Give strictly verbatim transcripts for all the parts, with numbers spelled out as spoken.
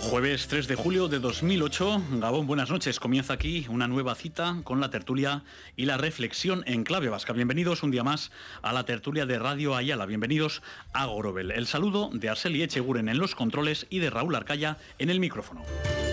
Jueves tres de julio de dos mil ocho, Gabón, buenas noches. Comienza aquí una nueva cita con la tertulia y la reflexión en clave vasca. Bienvenidos un día más a la tertulia de Radio Ayala. Bienvenidos a Gorobel. El saludo de Arceli Echeguren en los controles y de Raúl Arcaya en el micrófono.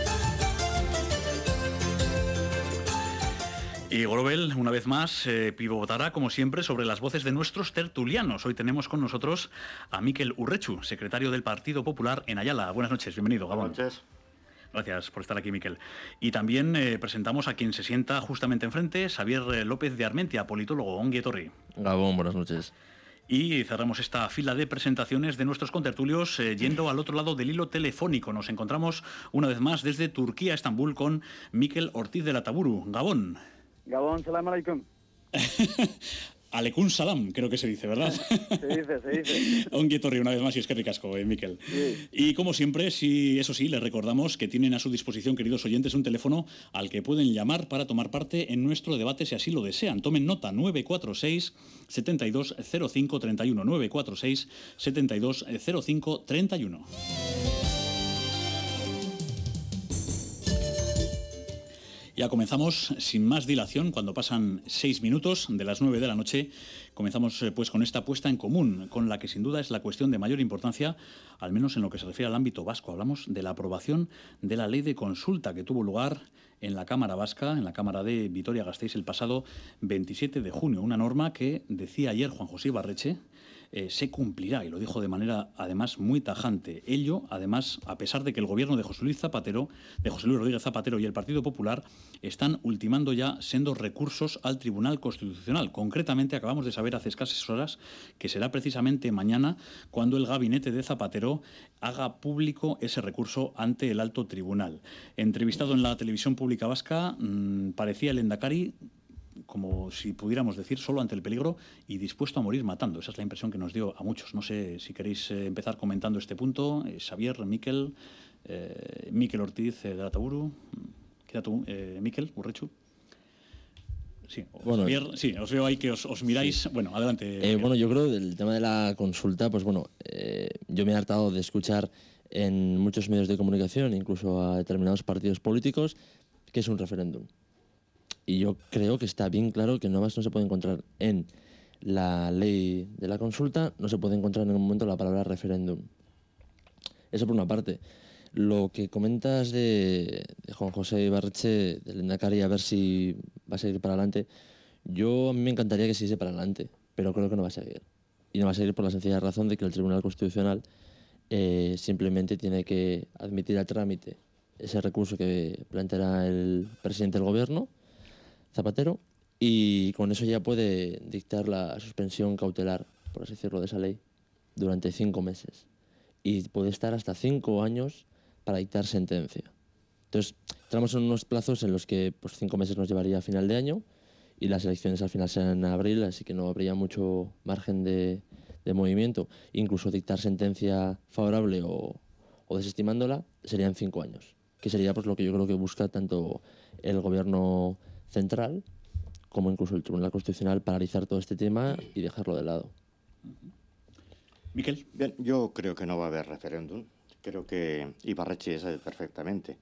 Y Gorobel, una vez más, eh, pivotará, como siempre, sobre las voces de nuestros tertulianos. Hoy tenemos con nosotros a Mikel Urrechu, secretario del Partido Popular en Ayala. Buenas noches, bienvenido, Gabón. Buenas noches. Gracias por estar aquí, Mikel. Y también eh, presentamos a quien se sienta justamente enfrente, Xavier López de Armentia, politólogo. Ongi etorri. Gabón, buenas noches. Y cerramos esta fila de presentaciones de nuestros contertulios eh, yendo al otro lado del hilo telefónico. Nos encontramos una vez más desde Turquía, Estambul, con Mikel Ortiz de Lataburu. Gabón. Gabón, salam alaikum. Alekun salam, creo que se dice, ¿verdad? Se dice, se dice. Ongi etorri una vez más y es que ricasco, eh, Mikel. Sí. Y como siempre, sí, eso sí, les recordamos que tienen a su disposición, queridos oyentes, un teléfono al que pueden llamar para tomar parte en nuestro debate si así lo desean. Tomen nota, nueve cuatro seis, setenta y dos cero cinco treinta y uno, nueve cuatro seis, setenta y dos cero cinco treinta y uno. Ya comenzamos sin más dilación, cuando pasan seis minutos de las nueve de la noche, comenzamos eh, pues con esta puesta en común, con la que sin duda es la cuestión de mayor importancia, al menos en lo que se refiere al ámbito vasco. Hablamos de la aprobación de la ley de consulta que tuvo lugar en la Cámara Vasca, en la Cámara de Vitoria-Gasteiz, el pasado veintisiete de junio. Una norma que, decía ayer Juan José Ibarretxe, Eh, se cumplirá, y lo dijo de manera además muy tajante. Ello, además, a pesar de que el gobierno de José Luis Zapatero, de José Luis Rodríguez Zapatero y el Partido Popular están ultimando ya sendos recursos al Tribunal Constitucional. Concretamente, acabamos de saber hace escasas horas que será precisamente mañana cuando el gabinete de Zapatero haga público ese recurso ante el alto tribunal. Entrevistado en la televisión pública vasca, mmm, parecía el Endacari, como si pudiéramos decir, solo ante el peligro y dispuesto a morir matando. Esa es la impresión que nos dio a muchos. No sé si queréis eh, empezar comentando este punto. Eh, Xavier, Mikel, eh, Mikel Ortiz eh, de Lataburu. Queda tú, eh, Mikel Urrechu. Sí, bueno, Xavier, sí, os veo ahí que os, os miráis. Sí. Bueno, adelante. Eh, bueno, yo creo del tema de la consulta, pues bueno, eh, yo me he hartado de escuchar en muchos medios de comunicación, incluso a determinados partidos políticos, que es un referéndum. Y yo creo que está bien claro que nomás no se puede encontrar en la ley de la consulta, no se puede encontrar en ningún momento la palabra referéndum. Eso por una parte. Lo que comentas de, de Juan José Ibarretxe, del Endacari, a ver si va a seguir para adelante, yo a mí me encantaría que siguiese para adelante, pero creo que no va a seguir. Y no va a seguir por la sencilla razón de que el Tribunal Constitucional eh, simplemente tiene que admitir a trámite ese recurso que planteará el presidente del gobierno, Zapatero, y con eso ya puede dictar la suspensión cautelar, por así decirlo, de esa ley durante cinco meses. Y puede estar hasta cinco años para dictar sentencia. Entonces, entramos en unos plazos en los que pues, cinco meses nos llevaría a final de año y las elecciones al final serán en abril, así que no habría mucho margen de, de movimiento. Incluso dictar sentencia favorable o, o desestimándola serían cinco años, que sería pues, lo que yo creo que busca tanto el gobierno central como incluso el Tribunal Constitucional, paralizar todo este tema y dejarlo de lado. Mikel. Bien, yo creo que no va a haber referéndum. Creo que Ibarretxe sabe perfectamente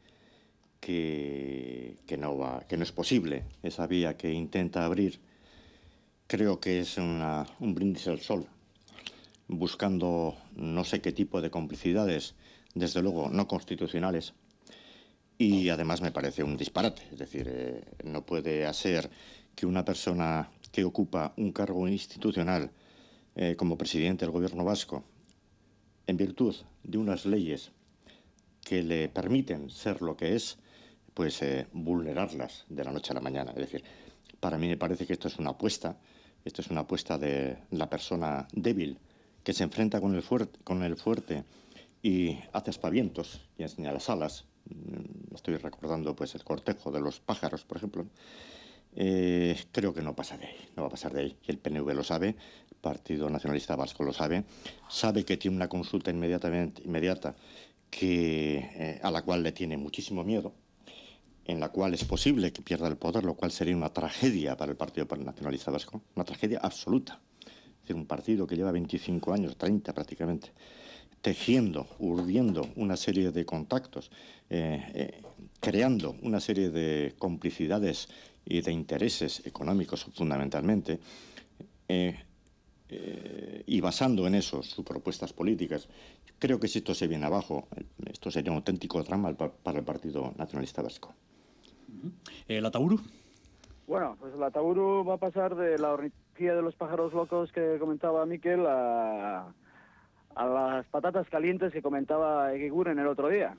que, que, no va, que no es posible esa vía que intenta abrir. Creo que es una, un brindis al sol, buscando no sé qué tipo de complicidades, desde luego no constitucionales. Y además me parece un disparate, es decir, eh, no puede ser que una persona que ocupa un cargo institucional eh, como presidente del gobierno vasco, en virtud de unas leyes que le permiten ser lo que es, pues eh, vulnerarlas de la noche a la mañana. Es decir, para mí me parece que esto es una apuesta, esto es una apuesta de la persona débil que se enfrenta con el fuerte, con el fuerte y hace aspavientos y enseña las alas. Estoy recordando pues el cortejo de los pájaros, por ejemplo. Eh, creo que no pasa de ahí, no va a pasar de ahí. Y el P N V lo sabe, el Partido Nacionalista Vasco lo sabe, sabe que tiene una consulta inmediatamente inmediata que, eh, a la cual le tiene muchísimo miedo, en la cual es posible que pierda el poder, lo cual sería una tragedia para el Partido Nacionalista Vasco, una tragedia absoluta. Es decir, un partido que lleva veinticinco años, treinta prácticamente, tejiendo, urdiendo una serie de contactos, eh, eh, creando una serie de complicidades y de intereses económicos fundamentalmente, eh, eh, y basando en eso sus propuestas políticas, creo que si esto se viene abajo, esto sería un auténtico drama para el Partido Nacionalista Vasco. ¿El Atauru? Bueno, pues el Atauru va a pasar de la ornitología de los pájaros locos que comentaba Miquel a, a las patatas calientes que comentaba Eguiguren el otro día.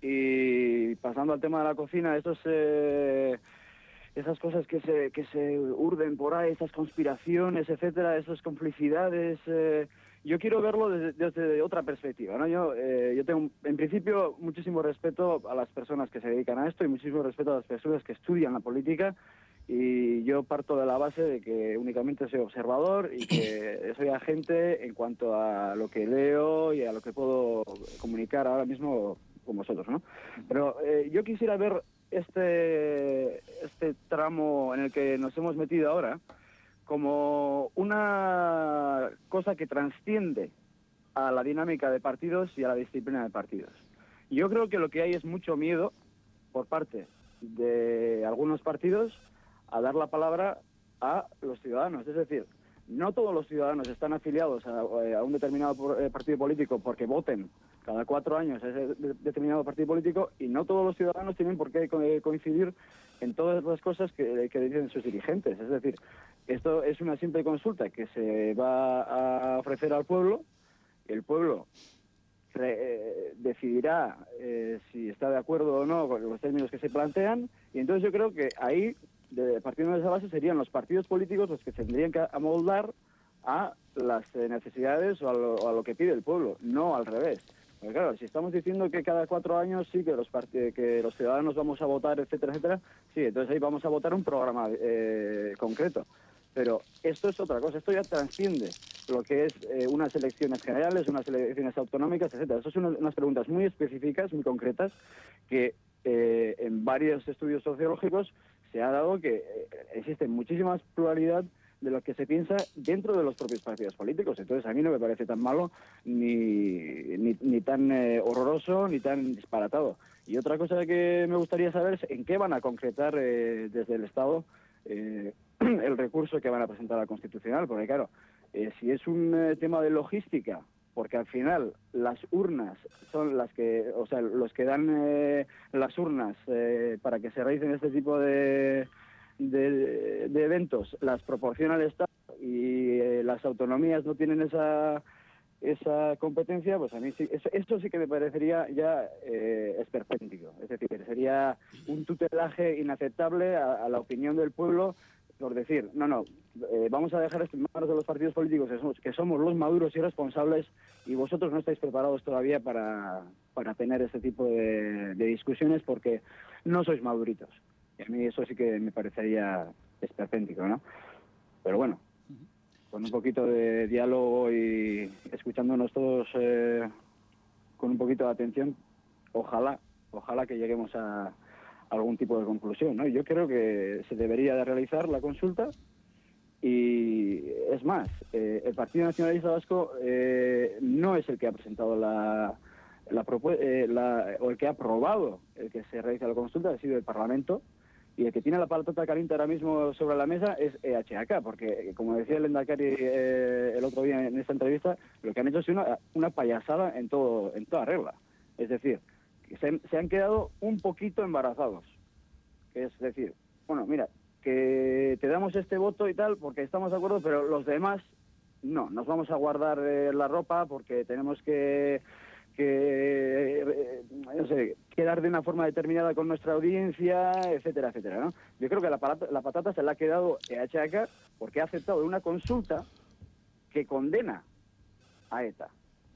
Y pasando al tema de la cocina, estos... Eh, esas cosas que se que se urden por ahí, esas conspiraciones, etcétera, esas complicidades, eh, yo quiero verlo desde, desde otra perspectiva, ¿no? Yo eh, yo tengo, en principio, muchísimo respeto a las personas que se dedican a esto y muchísimo respeto a las personas que estudian la política, y yo parto de la base de que únicamente soy observador y que soy agente en cuanto a lo que leo y a lo que puedo comunicar ahora mismo con vosotros, ¿no? Pero eh, yo quisiera ver este este tramo en el que nos hemos metido ahora como una cosa que trasciende a la dinámica de partidos y a la disciplina de partidos. Yo creo que lo que hay es mucho miedo por parte de algunos partidos a dar la palabra a los ciudadanos. Es decir, no todos los ciudadanos están afiliados a, a un determinado partido político porque voten cada cuatro años a ese determinado partido político, y no todos los ciudadanos tienen por qué coincidir en todas las cosas que, que dicen sus dirigentes. Es decir, esto es una simple consulta que se va a ofrecer al pueblo. El pueblo eh, decidirá eh, si está de acuerdo o no con los términos que se plantean, y entonces yo creo que ahí, de, partiendo de esa base, serían los partidos políticos los que tendrían que amoldar a las necesidades o a lo, o a lo que pide el pueblo, no al revés. Porque claro, si estamos diciendo que cada cuatro años sí que los que los ciudadanos vamos a votar, etcétera, etcétera, sí, entonces ahí vamos a votar un programa eh, concreto. Pero esto es otra cosa, esto ya trasciende lo que es eh, unas elecciones generales, unas elecciones autonómicas, etcétera. Eso son unas, unas preguntas muy específicas, muy concretas, que eh, en varios estudios sociológicos se ha dado que eh, existe muchísima pluralidad de lo que se piensa dentro de los propios partidos políticos. Entonces a mí no me parece tan malo, ni, ni, ni tan eh, horroroso, ni tan disparatado. Y otra cosa que me gustaría saber es en qué van a concretar eh, desde el Estado eh, el recurso que van a presentar al Constitucional, porque claro, eh, si es un eh, tema de logística, porque al final las urnas son las que, o sea, los que dan eh, las urnas eh, para que se realicen este tipo de De, de eventos las proporciona el Estado, y eh, las autonomías no tienen esa esa competencia, pues a mí sí, eso, eso sí que me parecería ya eh, esperpéntico. Es decir, sería un tutelaje inaceptable a, a la opinión del pueblo, por decir, no, no, eh, vamos a dejar esto en manos de los partidos políticos, que somos, que somos los maduros y responsables, y vosotros no estáis preparados todavía para, para tener este tipo de, de discusiones porque no sois maduritos. Y a mí eso sí que me parecería esperpéntico, ¿no? Pero bueno, con un poquito de diálogo y escuchándonos todos eh, con un poquito de atención, ojalá, ojalá que lleguemos a algún tipo de conclusión, ¿no? Yo creo que se debería de realizar la consulta, y es más, eh, el Partido Nacionalista Vasco eh, no es el que ha presentado la, la, eh, la o el que ha aprobado el que se realice la consulta, ha sido el Parlamento. Y el que tiene la patata caliente ahora mismo sobre la mesa es E H A K, porque, como decía el Lehendakari eh, el otro día en esta entrevista, lo que han hecho es una, una payasada en todo en toda regla. Es decir, que se, se han quedado un poquito embarazados. Es decir, bueno, mira, que te damos este voto y tal porque estamos de acuerdo, pero los demás no, nos vamos a guardar eh, la ropa porque tenemos que... que eh, no sé, quedar de una forma determinada con nuestra audiencia, etcétera, etcétera, ¿no? Yo creo que la patata, la patata se la ha quedado E H A K porque ha aceptado una consulta que condena a ETA.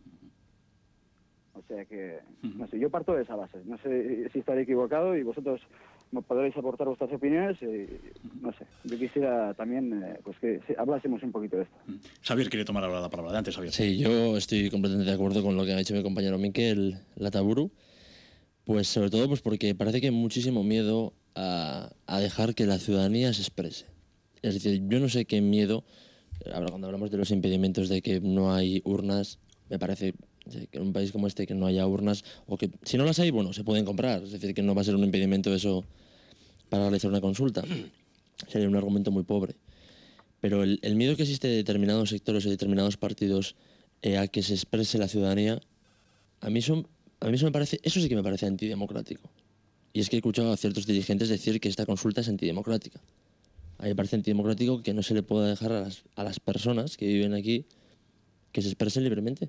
O sea que, no sé, yo parto de esa base. No sé si estaré equivocado y vosotros me podréis aportar vuestras opiniones. Y, no sé, yo quisiera también eh, pues que hablásemos un poquito de esto. Xavier quiere tomar ahora la palabra. Adelante, Xavier. Sí, yo estoy completamente de acuerdo con lo que ha dicho mi compañero Miquel Lataburu. Pues sobre todo pues porque parece que hay muchísimo miedo a, a dejar que la ciudadanía se exprese. Es decir, yo no sé qué miedo, ahora cuando hablamos de los impedimentos de que no hay urnas, me parece O sea, que en un país como este que no haya urnas, o que si no las hay, bueno, se pueden comprar. Es decir, que no va a ser un impedimento eso para realizar una consulta. Sería un argumento muy pobre. Pero el, el miedo que existe de determinados sectores y determinados partidos eh, a que se exprese la ciudadanía, a mí, eso, a mí eso, me parece, eso sí que me parece antidemocrático. Y es que he escuchado a ciertos dirigentes decir que esta consulta es antidemocrática. A mí me parece antidemocrático que no se le pueda dejar a las, a las personas que viven aquí que se expresen libremente.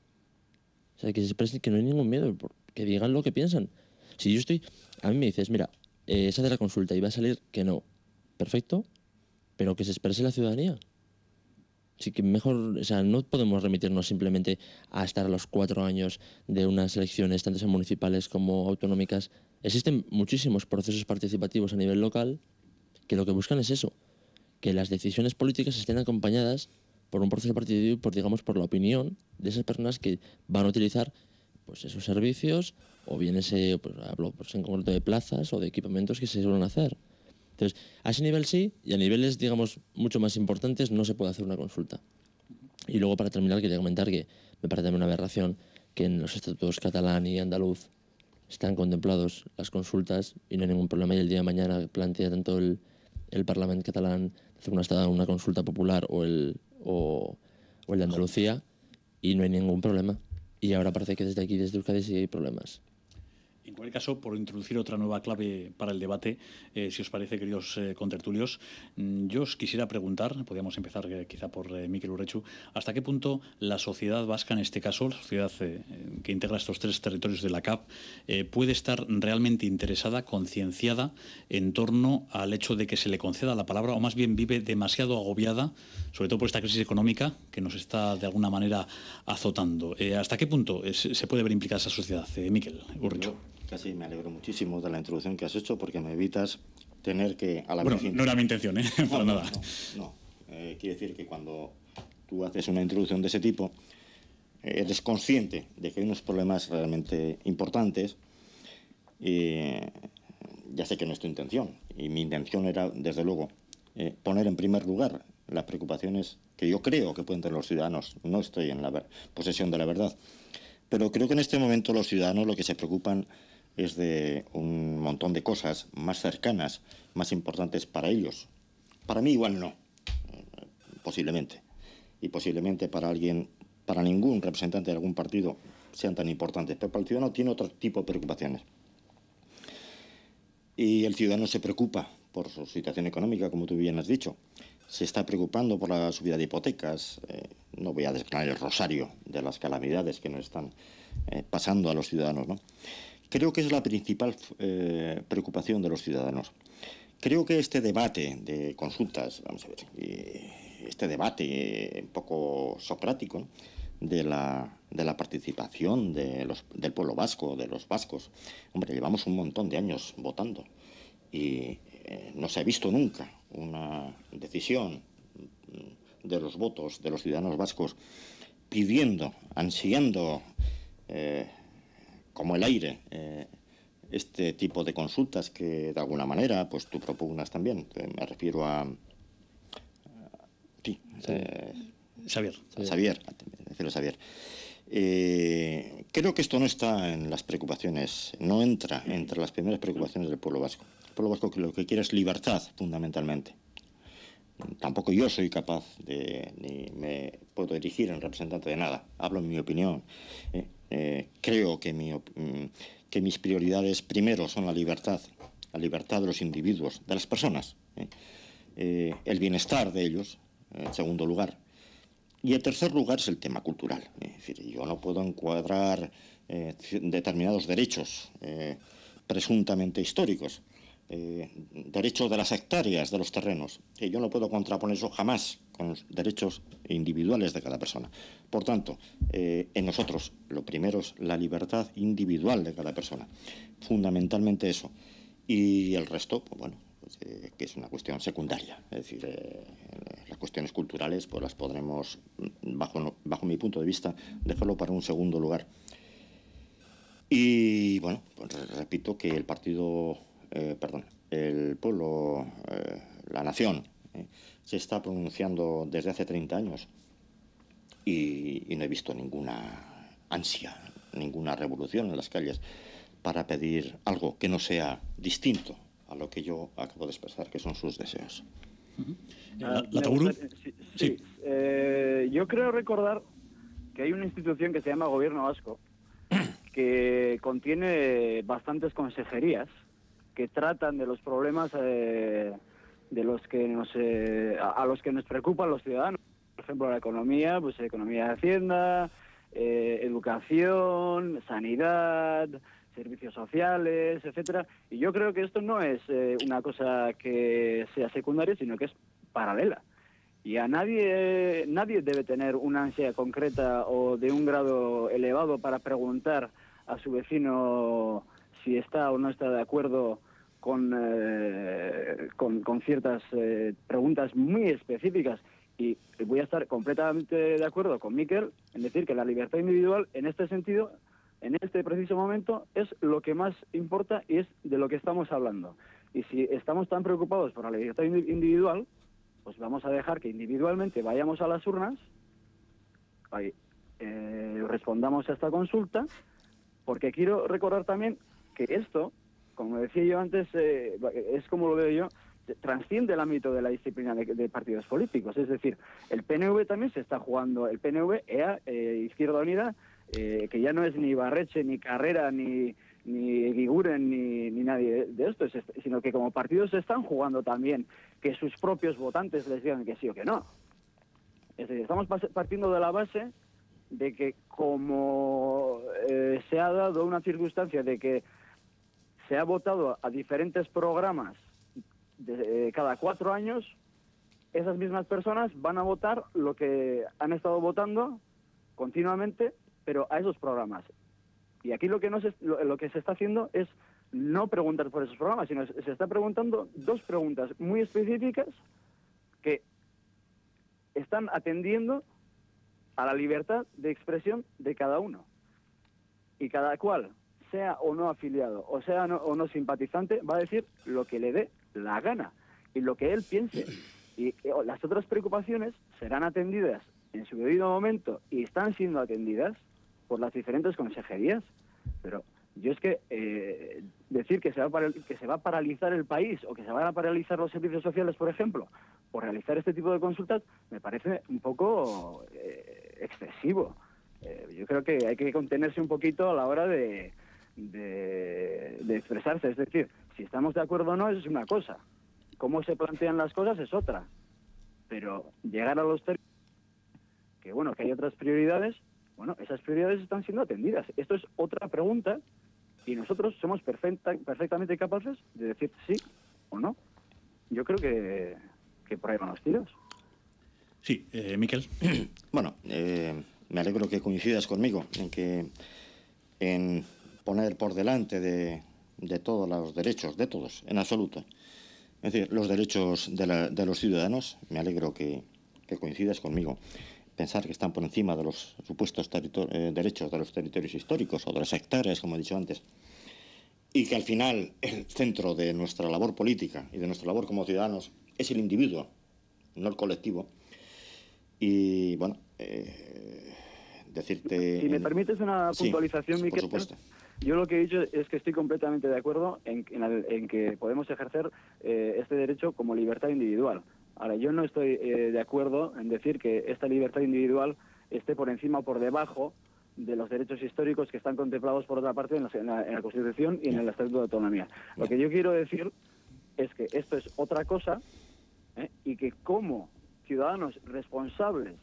O sea, que se expresen, que no hay ningún miedo, que digan lo que piensan. Si yo estoy, a mí me dices, mira, eh, esa de la consulta y va a salir que no, perfecto, pero que se exprese la ciudadanía. Así que mejor, o sea, no podemos remitirnos simplemente a estar a los cuatro años de unas elecciones, tanto sean municipales como autonómicas. Existen muchísimos procesos participativos a nivel local que lo que buscan es eso, que las decisiones políticas estén acompañadas por un proceso participativo, por, digamos, por la opinión de esas personas que van a utilizar pues, esos servicios, o bien ese, pues, hablo pues, en concreto de plazas o de equipamientos que se suelen hacer. Entonces, a ese nivel sí, y a niveles, digamos, mucho más importantes no se puede hacer una consulta. Y luego, para terminar, quería comentar que me parece también una aberración que en los estatutos catalán y andaluz están contemplados las consultas y no hay ningún problema. Y el día de mañana plantea tanto el, el Parlamento catalán hacer una, una consulta popular o el, o, o el de Andalucía y no hay ningún problema. Y ahora parece que desde aquí, desde Euskadi, sí hay problemas. En cualquier caso, por introducir otra nueva clave para el debate, eh, si os parece, queridos eh, contertulios, mmm, yo os quisiera preguntar, podríamos empezar eh, quizá por eh, Mikel Urretxu, ¿hasta qué punto la sociedad vasca, en este caso, la sociedad eh, que integra estos tres territorios de la C A P, eh, puede estar realmente interesada, concienciada en torno al hecho de que se le conceda la palabra, o más bien vive demasiado agobiada, sobre todo por esta crisis económica que nos está de alguna manera azotando? Eh, ¿Hasta qué punto es, se puede ver implicada esa sociedad? Eh, Mikel Urretxu. Casi me alegro muchísimo de la introducción que has hecho porque me evitas tener que a la bueno, vez... no era mi intención, ¿eh? No, Para no, nada. No, no. Eh, quiere decir que cuando tú haces una introducción de ese tipo, eh, eres consciente de que hay unos problemas realmente importantes. Y ya sé que no es tu intención. Y mi intención era, desde luego, eh, poner en primer lugar las preocupaciones que yo creo que pueden tener los ciudadanos. No estoy en la posesión de la verdad. Pero creo que en este momento los ciudadanos lo que se preocupan es de un montón de cosas más cercanas, más importantes para ellos. Para mí igual no, eh, posiblemente. Y posiblemente para alguien, para ningún representante de algún partido sean tan importantes. Pero para el ciudadano tiene otro tipo de preocupaciones. Y el ciudadano se preocupa por su situación económica, como tú bien has dicho. Se está preocupando por la subida de hipotecas. Eh, no voy a desgranar el rosario de las calamidades que nos están eh, pasando a los ciudadanos, ¿no? Creo que es la principal eh, preocupación de los ciudadanos. Creo que este debate de consultas, vamos a ver, eh, este debate eh, un poco socrático, ¿no? de, la, de la participación de los, del pueblo vasco, de los vascos. Hombre, llevamos un montón de años votando y eh, no se ha visto nunca una decisión de los votos de los ciudadanos vascos pidiendo, ansiando, eh, como el aire, eh, este tipo de consultas que de alguna manera pues tú propugnas también. Me refiero a... a sí, sí. Eh, Xavier. A Xavier, me refiero a Xavier. Eh, creo que esto no está en las preocupaciones, no entra entre las primeras preocupaciones del pueblo vasco. El pueblo vasco que lo que quiere es libertad, fundamentalmente. Tampoco yo soy capaz de, ni me puedo dirigir en representante de nada. Hablo en mi opinión. Eh, eh, creo que, mi, que mis prioridades primero son la libertad, la libertad de los individuos, de las personas, eh, eh, el bienestar de ellos, eh, en segundo lugar. Y en tercer lugar es el tema cultural. Es decir, yo no puedo encuadrar eh, determinados derechos eh, presuntamente históricos. Eh, derechos de las hectáreas de los terrenos. Eh, yo no puedo contraponer eso jamás con los derechos individuales de cada persona. Por tanto, eh, en nosotros lo primero es la libertad individual de cada persona. Fundamentalmente eso. Y el resto, pues bueno, pues, eh, que es una cuestión secundaria. Es decir, eh, las cuestiones culturales pues las podremos, bajo, bajo mi punto de vista, dejarlo para un segundo lugar. Y bueno, pues repito que el partido... Eh, perdón, el pueblo, eh, la nación, eh, se está pronunciando desde hace treinta años y, y no he visto ninguna ansia, ninguna revolución en las calles para pedir algo que no sea distinto a lo que yo acabo de expresar, que son sus deseos. Uh-huh. ¿La, la Taburu? Sí, sí. sí. Eh, yo creo recordar que hay una institución que se llama Gobierno Vasco, que contiene bastantes consejerías que tratan de los problemas eh, de los que nos eh, a, a los que nos preocupan los ciudadanos. Por ejemplo, la economía, pues economía de Hacienda, eh, educación, sanidad, servicios sociales, etcétera. Y yo creo que esto no es eh, una cosa que sea secundaria, sino que es paralela. Y a nadie, nadie debe tener una ansia concreta o de un grado elevado para preguntar a su vecino si está o no está de acuerdo con, eh, con, con ciertas eh, preguntas muy específicas. Y voy a estar completamente de acuerdo con Miquel en decir que la libertad individual, en este sentido, en este preciso momento, es lo que más importa y es de lo que estamos hablando. Y si estamos tan preocupados por la libertad individual, pues vamos a dejar que individualmente vayamos a las urnas, ahí, eh, respondamos a esta consulta, porque quiero recordar también que esto, como decía yo antes, eh, es como lo veo yo, transciende el ámbito de la disciplina de, de partidos políticos. Es decir, el P N V también se está jugando, el P N V, E A, eh, Izquierda Unida, eh, que ya no es ni Ibarretxe, ni Carrera, ni, ni Eguiguren, ni, ni nadie de, de esto, sino que como partidos se están jugando también que sus propios votantes les digan que sí o que no. Es decir, estamos partiendo de la base de que como eh, se ha dado una circunstancia de que se ha votado a diferentes programas de, eh, cada cuatro años, esas mismas personas van a votar lo que han estado votando continuamente, pero a esos programas. Y aquí lo que, no se, lo, lo que se está haciendo es no preguntar por esos programas, sino se está preguntando dos preguntas muy específicas que están atendiendo a la libertad de expresión de cada uno. Y cada cual, sea o no afiliado, o sea no, o no simpatizante, va a decir lo que le dé la gana y lo que él piense. Y, y las otras preocupaciones serán atendidas en su debido momento y están siendo atendidas por las diferentes consejerías. Pero yo es que eh, decir que se, va a que se va a paralizar el país o que se van a paralizar los servicios sociales, por ejemplo, por realizar este tipo de consultas, me parece un poco eh, excesivo. Eh, yo creo que hay que contenerse un poquito a la hora de, de, de expresarse. Es decir, si estamos de acuerdo o no, eso es una cosa. Cómo se plantean las cosas es otra. Pero llegar a los términos, que bueno, que hay otras prioridades, bueno, esas prioridades están siendo atendidas. Esto es otra pregunta y nosotros somos perfecta, perfectamente capaces de decir sí o no. Yo creo que, que por ahí van los tiros. Sí, eh, Miquel. Bueno, eh, me alegro que coincidas conmigo en que en poner por delante de, de todos los derechos, de todos, en absoluto, es decir, los derechos de, la, de los ciudadanos, me alegro que, que coincidas conmigo. Pensar que están por encima de los supuestos eh, derechos de los territorios históricos o de las hectáreas, como he dicho antes, y que al final el centro de nuestra labor política y de nuestra labor como ciudadanos es el individuo, no el colectivo. Y bueno, eh, decirte... Si me permites una puntualización, sí, Miquel, por supuesto. Yo lo que he dicho es que estoy completamente de acuerdo en, en, en que podemos ejercer eh, este derecho como libertad individual. Ahora, yo no estoy eh, de acuerdo en decir que esta libertad individual esté por encima o por debajo de los derechos históricos que están contemplados, por otra parte, en la, en la, en la Constitución y en el Estatuto de Autonomía. Lo que yo quiero decir es que esto es otra cosa ¿eh? y que como ciudadanos responsables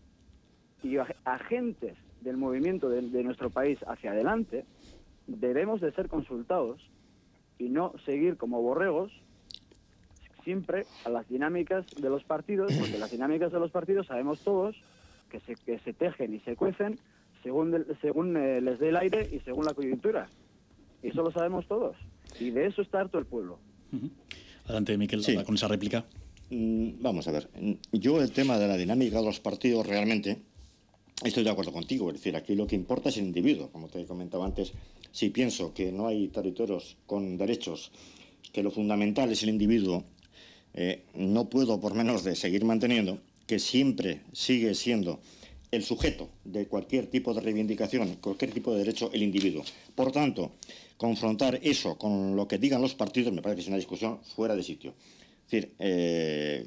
y agentes del movimiento de, de nuestro país hacia adelante, debemos de ser consultados y no seguir como borregos siempre a las dinámicas de los partidos, porque las dinámicas de los partidos sabemos todos que se, que se tejen y se cuecen según, de, según eh, les dé el aire y según la coyuntura. Y eso lo sabemos todos. Y de eso está harto el pueblo. Uh-huh. Adelante, Miquel, sí. con esa réplica. Mm, vamos a ver. Yo el tema de la dinámica de los partidos realmente estoy de acuerdo contigo. Es decir, aquí lo que importa es el individuo. Como te he comentado antes, si pienso que no hay territorios con derechos, que lo fundamental es el individuo, Eh, no puedo por menos de seguir manteniendo que siempre sigue siendo el sujeto de cualquier tipo de reivindicación, cualquier tipo de derecho, el individuo. Por tanto, confrontar eso con lo que digan los partidos me parece que es una discusión fuera de sitio. Es decir, eh,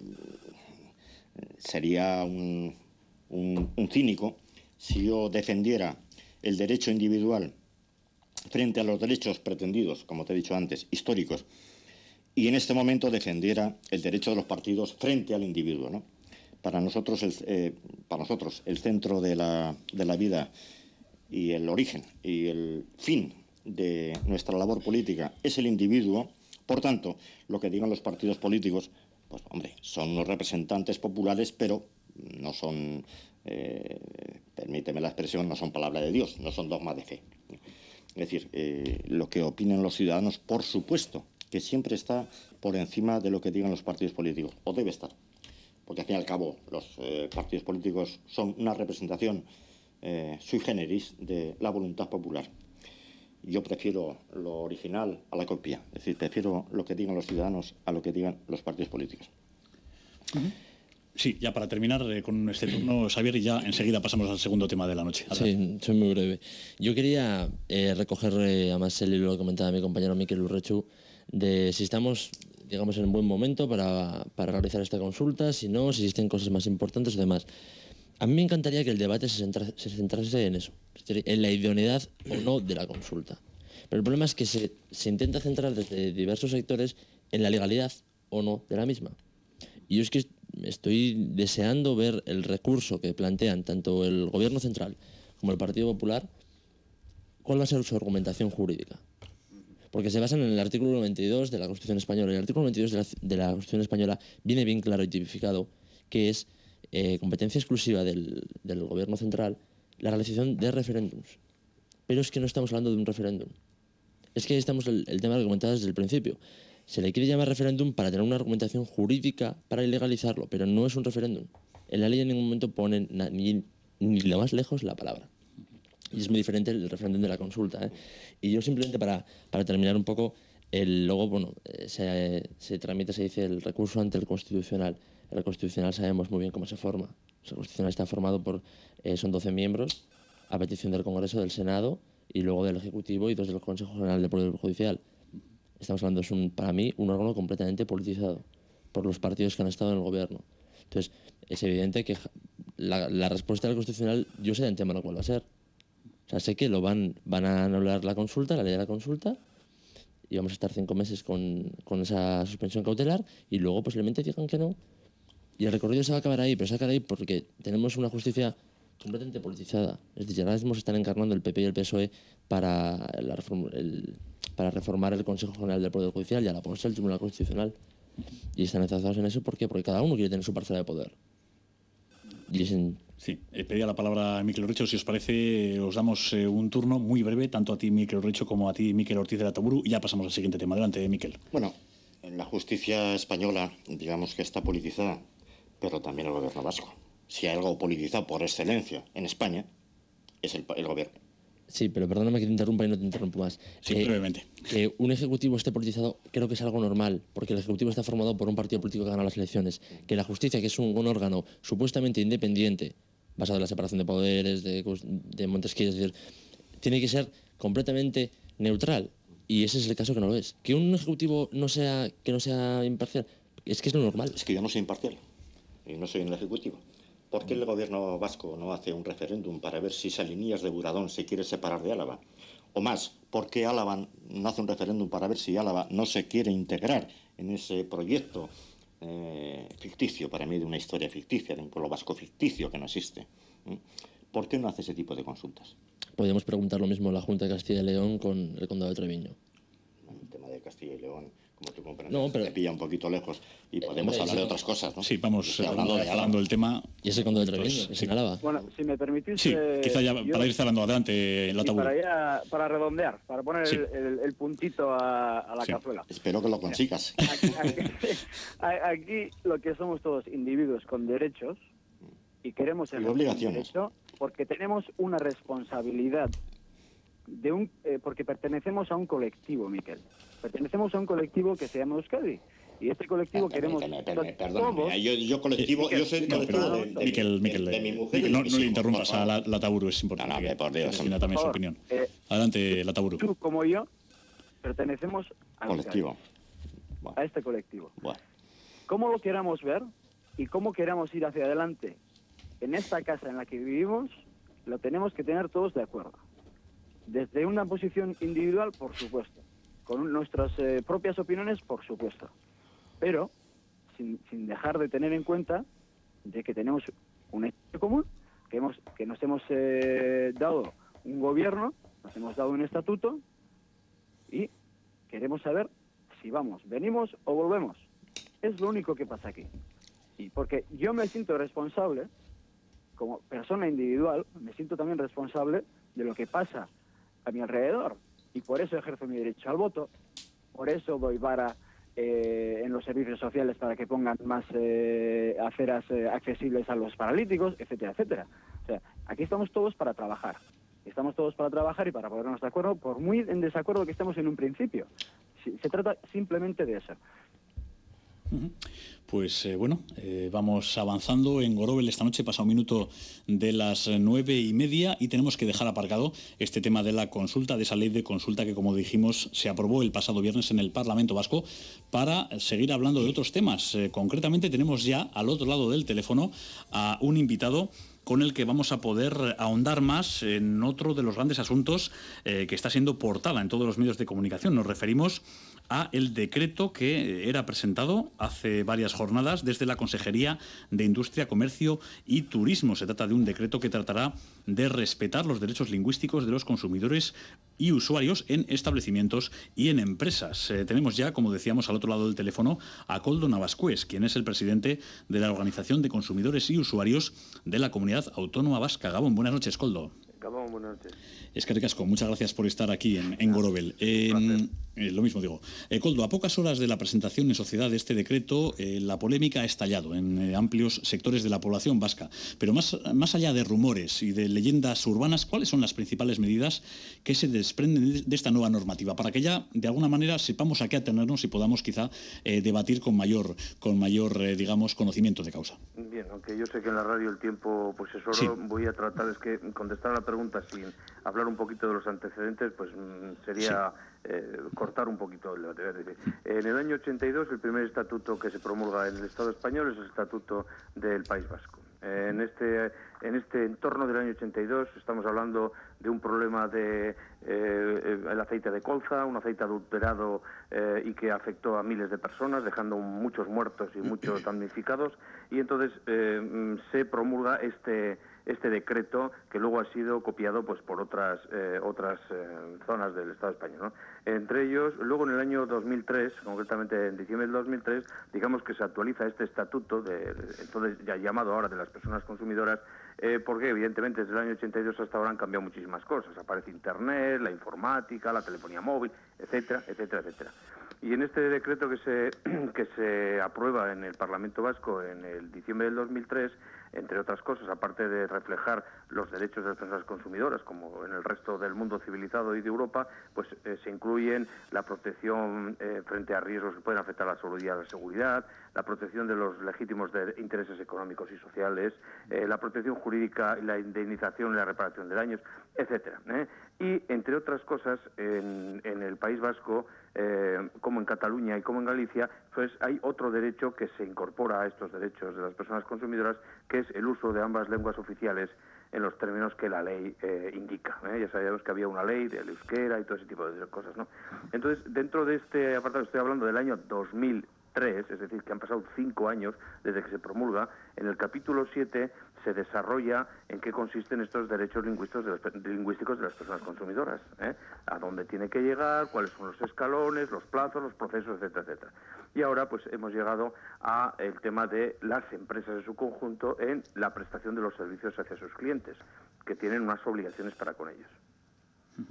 sería un, un, un cínico si yo defendiera el derecho individual frente a los derechos pretendidos, como te he dicho antes, históricos, y en este momento defendiera el derecho de los partidos frente al individuo, ¿no? Para nosotros, el, eh, para nosotros el centro de la, de la vida y el origen y el fin de nuestra labor política es el individuo. Por tanto, lo que digan los partidos políticos, pues hombre, son unos representantes populares, pero no son, eh, permíteme la expresión, no son palabra de Dios, no son dogmas de fe. Es decir, eh, lo que opinen los ciudadanos, por supuesto, que siempre está por encima de lo que digan los partidos políticos, o debe estar. Porque al fin y al cabo los eh, partidos políticos son una representación eh, sui generis de la voluntad popular. Yo prefiero lo original a la copia, es decir, prefiero lo que digan los ciudadanos a lo que digan los partidos políticos. Uh-huh. Sí, ya para terminar eh, con este turno, Xavier, y ya enseguida pasamos al segundo tema de la noche. Adelante. Sí, soy muy breve. Yo quería eh, recoger, eh, además el hilo que comentaba mi compañero Mikel Urrechu, de si estamos, digamos, en un buen momento para, para realizar esta consulta, si no, si existen cosas más importantes o demás. A mí me encantaría que el debate se, centra, se centrase en eso, en la idoneidad o no de la consulta. Pero el problema es que se, se intenta centrar desde diversos sectores en la legalidad o no de la misma. Y yo es que estoy deseando ver el recurso que plantean tanto el Gobierno central como el Partido Popular, cuál va a ser su argumentación jurídica. Porque se basan en el artículo noventa y dos de la Constitución Española. Y el artículo noventa y dos de la, de la Constitución Española viene bien claro y tipificado que es eh, competencia exclusiva del, del Gobierno central la realización de referéndums. Pero es que no estamos hablando de un referéndum. Es que estamos el, el tema que comentabas desde el principio. Se le quiere llamar referéndum para tener una argumentación jurídica para ilegalizarlo, pero no es un referéndum. En la ley en ningún momento ponen ni, ni lo más lejos la palabra. Y es muy diferente el referéndum de la consulta, ¿eh? Y yo simplemente para, para terminar un poco, el, luego bueno, se, se tramita, se dice el recurso ante el Constitucional. El Constitucional sabemos muy bien cómo se forma. El Constitucional está formado por, eh, son doce miembros, a petición del Congreso, del Senado, y luego del Ejecutivo y dos del Consejo General del Poder Judicial. Estamos hablando, es un, para mí, un órgano completamente politizado por los partidos que han estado en el gobierno. Entonces, es evidente que la, la respuesta del Constitucional, yo sé de antemano cuál va a ser. O sea, sé que lo van, van a anular la consulta, la ley de la consulta, y vamos a estar cinco meses con, con esa suspensión cautelar, y luego posiblemente digan que no. Y el recorrido se va a acabar ahí, pero se va a acabar ahí porque tenemos una justicia completamente politizada. Es decir, ahora mismo se están encarnando el P P y el P S O E para, la reforma, el, para reformar el Consejo General del Poder Judicial y a la postre el Tribunal Constitucional. Y están enzazados en eso ¿por qué? Porque cada uno quiere tener su parcela de poder. Y es en... Sí, eh, pedía la palabra a Mikel Urrechu. Si os parece, os damos eh, un turno muy breve, tanto a ti, Mikel Urrechu, como a ti, Mikel Ortiz de Lataburu, y ya pasamos al siguiente tema. Adelante, Mikel. Bueno, en la justicia española, digamos que está politizada, pero también el gobierno vasco. Si hay algo politizado por excelencia en España, es el, el gobierno. Sí, pero perdóname que te interrumpa y no te interrumpo más. Sí, eh, brevemente. Que un ejecutivo esté politizado creo que es algo normal, porque el ejecutivo está formado por un partido político que gana las elecciones. Que la justicia, que es un, un órgano supuestamente independiente, basado en la separación de poderes, de, de Montesquieu, es decir, tiene que ser completamente neutral. Y ese es el caso que no lo es. Que un ejecutivo no sea, que no sea imparcial, es que es lo normal. Es que yo no soy imparcial, y no soy en el ejecutivo. ¿Por qué el gobierno vasco no hace un referéndum para ver si Salinías de Buradón se quiere separar de Álava? O más, ¿por qué Álava no hace un referéndum para ver si Álava no se quiere integrar en ese proyecto eh, ficticio, para mí de una historia ficticia, de un pueblo vasco ficticio que no existe? ¿Mm? ¿Por qué no hace ese tipo de consultas? Podríamos preguntar lo mismo a la Junta de Castilla y León con el Condado de Treviño. El tema de Castilla y León, como tú comprendes, no, pero... te pilla un poquito lejos y podemos eh, hablar sí. de otras cosas, ¿no? Sí, vamos hablando, de hablando del tema. ¿Y ese Condado de Treviño? Pues, ¿Es sí. en Álava? Bueno, si me permitís... Sí, eh, quizá ya yo, para ir cerrando adelante, y Lataburu. para, ya, para redondear, para poner Sí. el, el, el puntito a, a la Sí. cazuela. Espero que lo consigas. Aquí, aquí, aquí lo que somos todos individuos con derechos y queremos Y ejercer un obligaciones. derecho porque tenemos una responsabilidad de un eh, porque pertenecemos a un colectivo, Miquel. Pertenecemos a un colectivo que se llama Euskadi. Y este colectivo queremos... Perdón, yo, yo colectivo, yo soy colectivo de, de, Miquel, Miquel, de, de mi mujer. Miquel, no, no le interrumpas hijos, a la, la Taburu, es importante. No, no, que, por Dios. que defina también su opinión. Eh, Adelante, la Taburu. Tú como yo pertenecemos al colectivo. Bueno. A este colectivo. Bueno. Cómo lo queramos ver y cómo queramos ir hacia adelante en esta casa en la que vivimos, lo tenemos que tener todos de acuerdo. Desde una posición individual, por supuesto. Con nuestras eh, propias opiniones, por supuesto. Pero sin, sin dejar de tener en cuenta de que tenemos un hecho común, que, hemos, que nos hemos eh, dado un gobierno, nos hemos dado un estatuto y queremos saber si vamos, venimos o volvemos. Es lo único que pasa aquí. Y porque yo me siento responsable, como persona individual, me siento también responsable de lo que pasa a mi alrededor. Y por eso ejerzo mi derecho al voto, por eso doy vara eh, en los servicios sociales para que pongan más eh, aceras eh, accesibles a los paralíticos, etcétera, etcétera. O sea, aquí estamos todos para trabajar. Estamos todos para trabajar y para ponernos de acuerdo, por muy en desacuerdo que estemos en un principio. Se trata simplemente de eso. Pues eh, bueno, eh, vamos avanzando en Gorovell esta noche, pasa un minuto de las nueve y media y tenemos que dejar aparcado este tema de la consulta, de esa ley de consulta que, como dijimos, se aprobó el pasado viernes en el Parlamento Vasco, para seguir hablando de otros temas. Eh, concretamente tenemos ya al otro lado del teléfono a un invitado con el que vamos a poder ahondar más en otro de los grandes asuntos eh, que está siendo portada en todos los medios de comunicación. Nos referimos a el decreto que era presentado hace varias jornadas desde la Consejería de Industria, Comercio y Turismo. Se trata de un decreto que tratará de respetar los derechos lingüísticos de los consumidores y usuarios en establecimientos y en empresas. Eh, tenemos ya, como decíamos, al otro lado del teléfono a Koldo Navascués, quien es el presidente de la Organización de Consumidores y Usuarios de la Comunidad Autónoma Vasca. Gabón, buenas noches, Koldo. Gabón, buenas noches. Eskerrik asko, muchas gracias por estar aquí en, en Gorovell. Eh, eh, lo mismo digo. Eh, Koldo, a pocas horas de la presentación en sociedad de este decreto, eh, la polémica ha estallado en eh, amplios sectores de la población vasca. Pero más, más allá de rumores y de leyendas urbanas, ¿cuáles son las principales medidas que se desprenden de esta nueva normativa? Para que ya, de alguna manera, sepamos a qué atenernos y podamos quizá eh, debatir con mayor, con mayor eh, digamos, conocimiento de causa. Bien, aunque yo sé que en la radio el tiempo pues es oro, sí. Voy a tratar es que contestar a la pregunta sin hablar un poquito de los antecedentes, pues sería sí. eh, cortar un poquito el debate. Es decir, en el año ochenta y dos el primer estatuto que se promulga en el Estado español es el Estatuto del País Vasco. Eh, en este en este entorno del año ochenta y dos estamos hablando de un problema de eh, el aceite de colza, un aceite adulterado eh, y que afectó a miles de personas, dejando muchos muertos y muchos damnificados, y entonces eh, se promulga este este decreto que luego ha sido copiado pues por otras eh, otras eh, zonas del Estado español, ¿no? Entre ellos, luego en el año dos mil tres, concretamente en diciembre del dos mil tres, digamos que se actualiza este estatuto, de, entonces ya llamado ahora de las personas consumidoras, eh, porque evidentemente desde el año ochenta y dos hasta ahora han cambiado muchísimas cosas. Aparece Internet, la informática, la telefonía móvil, etcétera, etcétera, etcétera. Y en este decreto que se, que se aprueba en el Parlamento Vasco en el diciembre del dos mil tres, entre otras cosas, aparte de reflejar los derechos de las personas consumidoras, como en el resto del mundo civilizado y de Europa, pues eh, se incluyen la protección eh, frente a riesgos que pueden afectar a la salud y a la seguridad, la protección de los legítimos de intereses económicos y sociales, eh, la protección jurídica, la indemnización y la reparación de daños, etcétera, ¿eh? Y, entre otras cosas, en, en el País Vasco, eh, como en Cataluña y como en Galicia, pues hay otro derecho que se incorpora a estos derechos de las personas consumidoras, que es el uso de ambas lenguas oficiales en los términos que la ley eh, indica, ¿eh? Ya sabíamos que había una ley del euskera y todo ese tipo de cosas, ¿no? Entonces, dentro de este apartado, estoy hablando del año dos mil tres, es decir, que han pasado cinco años desde que se promulga, en el capítulo siete se desarrolla en qué consisten estos derechos lingüísticos de las, lingüísticos de las personas consumidoras, ¿eh? A dónde tiene que llegar, cuáles son los escalones, los plazos, los procesos, etcétera, etcétera. Y ahora pues hemos llegado a el tema de las empresas en su conjunto en la prestación de los servicios hacia sus clientes, que tienen unas obligaciones para con ellos.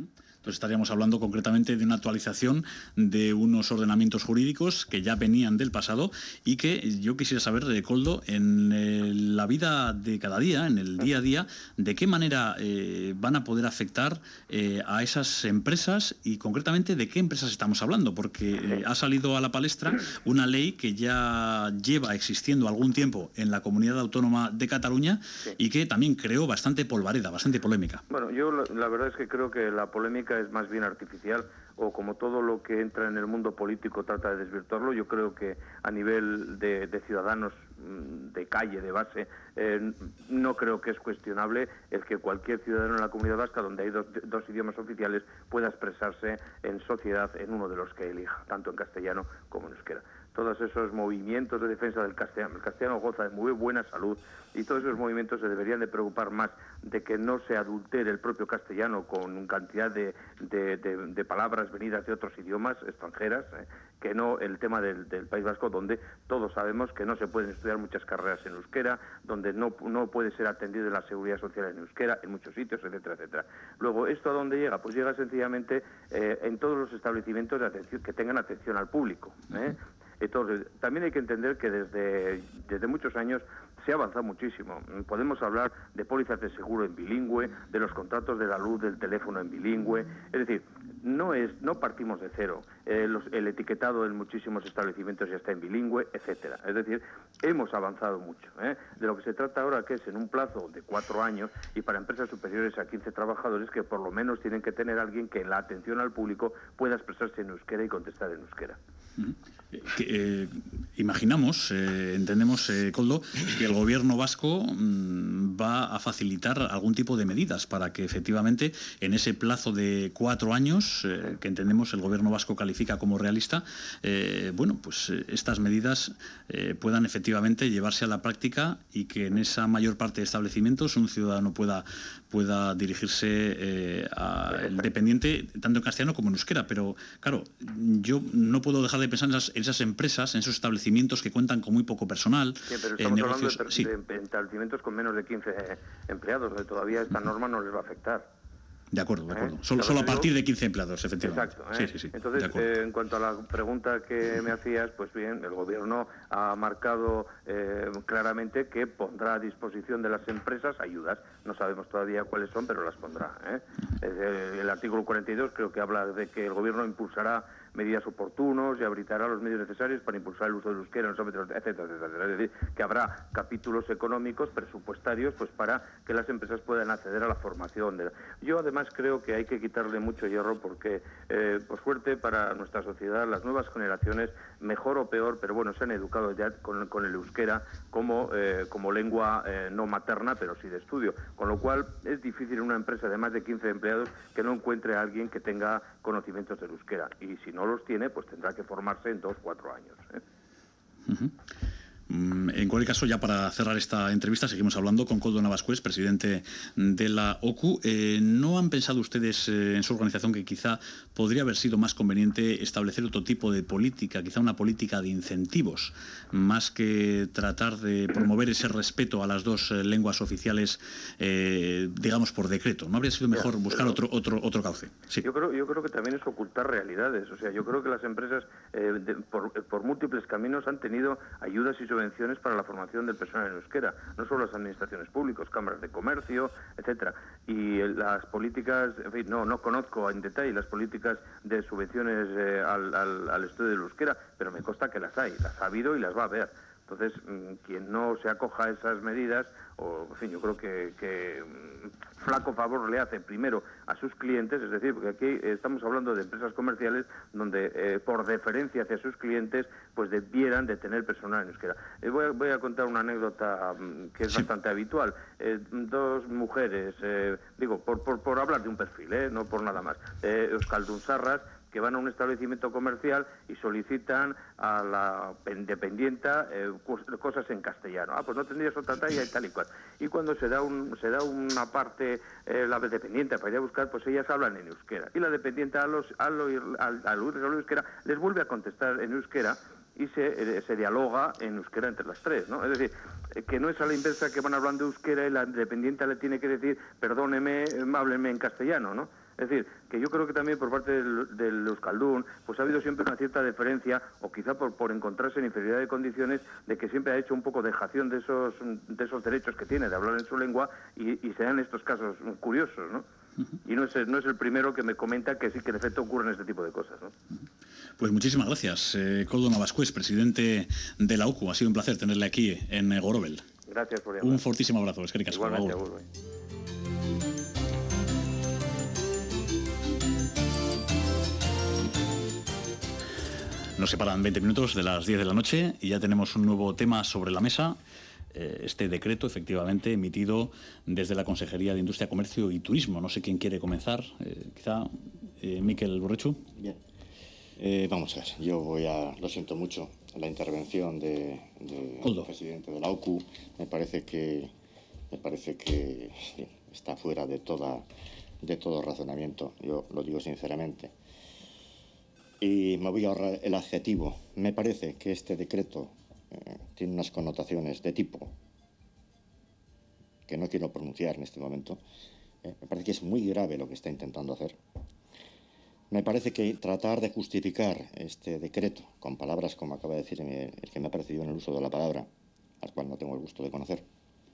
Entonces estaríamos hablando concretamente de una actualización de unos ordenamientos jurídicos que ya venían del pasado y que yo quisiera saber, de Koldo, en eh, la vida de cada día, en el día a día, de qué manera eh, van a poder afectar eh, a esas empresas y concretamente de qué empresas estamos hablando, porque eh, ha salido a la palestra una ley que ya lleva existiendo algún tiempo en la Comunidad Autónoma de Cataluña Sí. y que también creó bastante polvareda, bastante polémica. Bueno, yo la, la verdad es que creo que la polémica es más bien artificial, o como todo lo que entra en el mundo político trata de desvirtuarlo. Yo creo que a nivel de, de ciudadanos de calle, de base, eh, no creo que es cuestionable el que cualquier ciudadano en la Comunidad Vasca, donde hay dos, dos idiomas oficiales, pueda expresarse en sociedad en uno de los que elija, tanto en castellano como en euskera. Todos esos movimientos de defensa del castellano, el castellano goza de muy buena salud, y todos esos movimientos se deberían de preocupar más de que no se adultere el propio castellano con cantidad de, de, de, de palabras venidas de otros idiomas extranjeras, eh, que no el tema del, del País Vasco, donde todos sabemos que no se pueden estudiar muchas carreras en euskera, donde no, no puede ser atendido la seguridad social en euskera, en muchos sitios, etcétera, etcétera. Luego, ¿esto a dónde llega? Pues llega sencillamente eh, en todos los establecimientos de atención, que tengan atención al público, ¿eh? Entonces, también hay que entender que desde, desde muchos años se ha avanzado muchísimo. Podemos hablar de pólizas de seguro en bilingüe, de los contratos de la luz, del teléfono en bilingüe. Es decir, no es no partimos de cero. Eh, los, el etiquetado en muchísimos establecimientos ya está en bilingüe, etcétera. Es decir, hemos avanzado mucho, ¿eh? De lo que se trata ahora, que es en un plazo de cuatro años y para empresas superiores a quince trabajadores, que por lo menos tienen que tener alguien que en la atención al público pueda expresarse en euskera y contestar en euskera. Que, eh, imaginamos, eh, entendemos, eh, Koldo, que el gobierno vasco mmm, va a facilitar algún tipo de medidas para que efectivamente en ese plazo de cuatro años, eh, que entendemos el gobierno vasco califica como realista, eh, bueno, pues eh, estas medidas eh, puedan efectivamente llevarse a la práctica y que en esa mayor parte de establecimientos un ciudadano pueda, pueda dirigirse eh, al dependiente tanto en castellano como en euskera. Pero claro, yo no puedo dejar de pensar en esas, en esas empresas, en esos establecimientos que cuentan con muy poco personal. Sí, pero estamos eh, hablando negocios, de, sí. de establecimientos con menos de quince empleados, donde todavía esta norma no les va a afectar. De acuerdo, de acuerdo. ¿Eh? Solo, solo a partir de quince empleados, efectivamente. Exacto. ¿eh? Sí, sí, sí. Entonces, de eh, en cuanto a la pregunta que me hacías, pues bien, el Gobierno ha marcado eh, claramente que pondrá a disposición de las empresas ayudas. No sabemos todavía cuáles son, pero las pondrá. ¿eh? Eh, el artículo cuarenta y dos creo que habla de que el Gobierno impulsará medidas oportunos y habilitará los medios necesarios para impulsar el uso del euskera, etcétera, etcétera, etcétera. Es decir, que habrá capítulos económicos, presupuestarios, pues para que las empresas puedan acceder a la formación. De la... Yo además creo que hay que quitarle mucho hierro porque, eh, por suerte para nuestra sociedad, las nuevas generaciones, mejor o peor, pero bueno, se han educado ya con, con el euskera como, eh, como lengua eh, no materna, pero sí de estudio. Con lo cual es difícil en una empresa de más de quince empleados que no encuentre a alguien que tenga conocimientos del euskera. Y si no los tiene, pues tendrá que formarse en dos, cuatro años. ¿eh? Uh-huh. En cualquier caso, ya para cerrar esta entrevista, seguimos hablando con Koldo Navascués, presidente de la O C U. Eh, ¿No han pensado ustedes eh, en su organización que quizá podría haber sido más conveniente establecer otro tipo de política, quizá una política de incentivos, más que tratar de promover ese respeto a las dos eh, lenguas oficiales, eh, digamos, por decreto? ¿No habría sido mejor buscar otro otro otro cauce? Sí. Yo creo, yo creo que también es ocultar realidades. O sea, yo creo que las empresas, eh, de, por, por múltiples caminos, han tenido ayudas y subvenciones para la formación del personal en euskera, no solo las administraciones públicas, cámaras de comercio, etcétera. Y las políticas, en fin, no no conozco en detalle las políticas de subvenciones eh, al, al, al estudio del euskera, pero me consta que las hay, las ha habido y las va a haber. Entonces, quien no se acoja a esas medidas, o, en fin, yo creo que, que flaco favor le hace primero a sus clientes, es decir, porque aquí estamos hablando de empresas comerciales donde, eh, por deferencia hacia sus clientes, pues debieran de tener personal en euskera. Eh, voy, a, voy a contar una anécdota um, que es sí. bastante habitual. Eh, dos mujeres, eh, digo, por, por, por hablar de un perfil, eh, no por nada más, eh, euskaldunzarras, que van a un establecimiento comercial y solicitan a la dependienta eh, cosas en castellano. Ah, pues no tendrías otra talla y tal y cual. Y cuando se da un, se da una parte, eh, la dependiente para ir a buscar, pues ellas hablan en euskera. Y la dependiente al, al, oír, al, al oír al euskera les vuelve a contestar en euskera y se, eh, se dialoga en euskera entre las tres, ¿no? Es decir, eh, que no es a la inversa que van hablando euskera y la dependiente le tiene que decir, perdóneme, háblenme en castellano, ¿no? Es decir, que yo creo que también por parte del, del euskaldún pues ha habido siempre una cierta deferencia, o quizá por, por encontrarse en inferioridad de condiciones, de que siempre ha hecho un poco dejación de esos, de esos derechos que tiene de hablar en su lengua, y, y se dan estos casos curiosos, ¿no? Uh-huh. Y no es, no es el primero que me comenta que sí que en efecto ocurren este tipo de cosas, ¿no? Uh-huh. Pues muchísimas gracias, eh, Koldo Navascués, presidente de la U C U. Ha sido un placer tenerle aquí en eh, Gorobel. Gracias por llamar. Un fortísimo abrazo. Es que Igualmente, agur. Nos separan veinte minutos de las diez de la noche y ya tenemos un nuevo tema sobre la mesa. Este decreto, efectivamente, emitido desde la Consejería de Industria, Comercio y Turismo. No sé quién quiere comenzar. Eh, quizá eh, Mikel Borrechu. Bien. Eh, vamos a ver. Yo voy a... Lo siento mucho. La intervención de, de del presidente de la U C U me parece que me parece que bien, está fuera de toda de todo razonamiento. Yo lo digo sinceramente. Y me voy a ahorrar el adjetivo. Me parece que este decreto eh, tiene unas connotaciones de tipo que no quiero pronunciar en este momento. Eh, me parece que es muy grave lo que está intentando hacer. Me parece que tratar de justificar este decreto con palabras como acaba de decir el que me ha precedido en el uso de la palabra, al cual no tengo el gusto de conocer,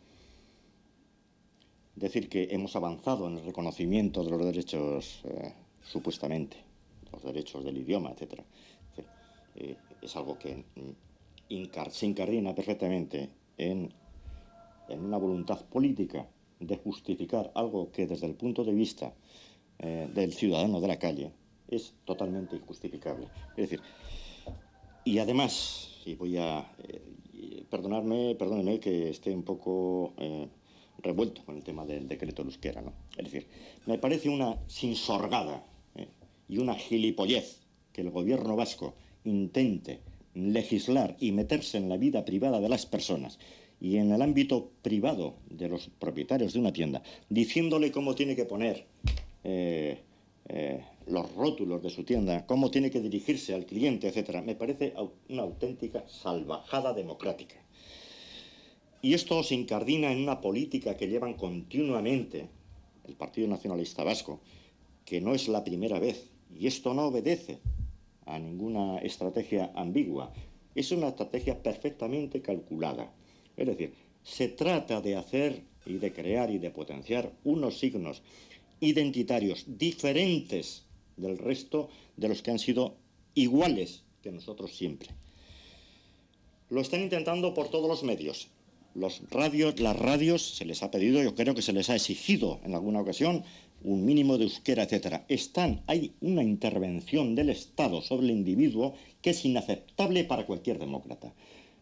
decir que hemos avanzado en el reconocimiento de los derechos eh, supuestamente, los derechos del idioma, etcétera. Es, decir, eh, es algo que incar se incardina perfectamente en, en una voluntad política de justificar algo que desde el punto de vista eh, del ciudadano de la calle es totalmente injustificable. Es decir, y además, y voy a eh, perdonarme, perdónenme que esté un poco eh, revuelto con el tema del decreto del euskera, ¿no? Es decir, me parece una sinsorgada eh, y una gilipollez que el gobierno vasco intente legislar y meterse en la vida privada de las personas y en el ámbito privado de los propietarios de una tienda, diciéndole cómo tiene que poner eh, eh, los rótulos de su tienda, cómo tiene que dirigirse al cliente, etcétera. Me parece una auténtica salvajada democrática. Y esto se incardina en una política que llevan continuamente el Partido Nacionalista Vasco, que no es la primera vez, y esto no obedece a ninguna estrategia ambigua. Es una estrategia perfectamente calculada. Es decir, se trata de hacer y de crear y de potenciar unos signos identitarios diferentes del resto de los que han sido iguales que nosotros siempre. Lo están intentando por todos los medios. Los radios, las radios se les ha pedido, yo creo que se les ha exigido en alguna ocasión un mínimo de euskera, etcétera. Están, hay una intervención del Estado sobre el individuo que es inaceptable para cualquier demócrata.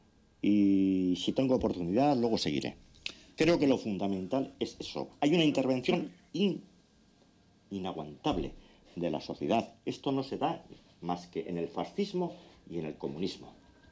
Y si tengo oportunidad, luego seguiré. Creo que lo fundamental es eso. Hay una intervención in, inaguantable de la sociedad. Esto no se da más que en el fascismo y en el comunismo.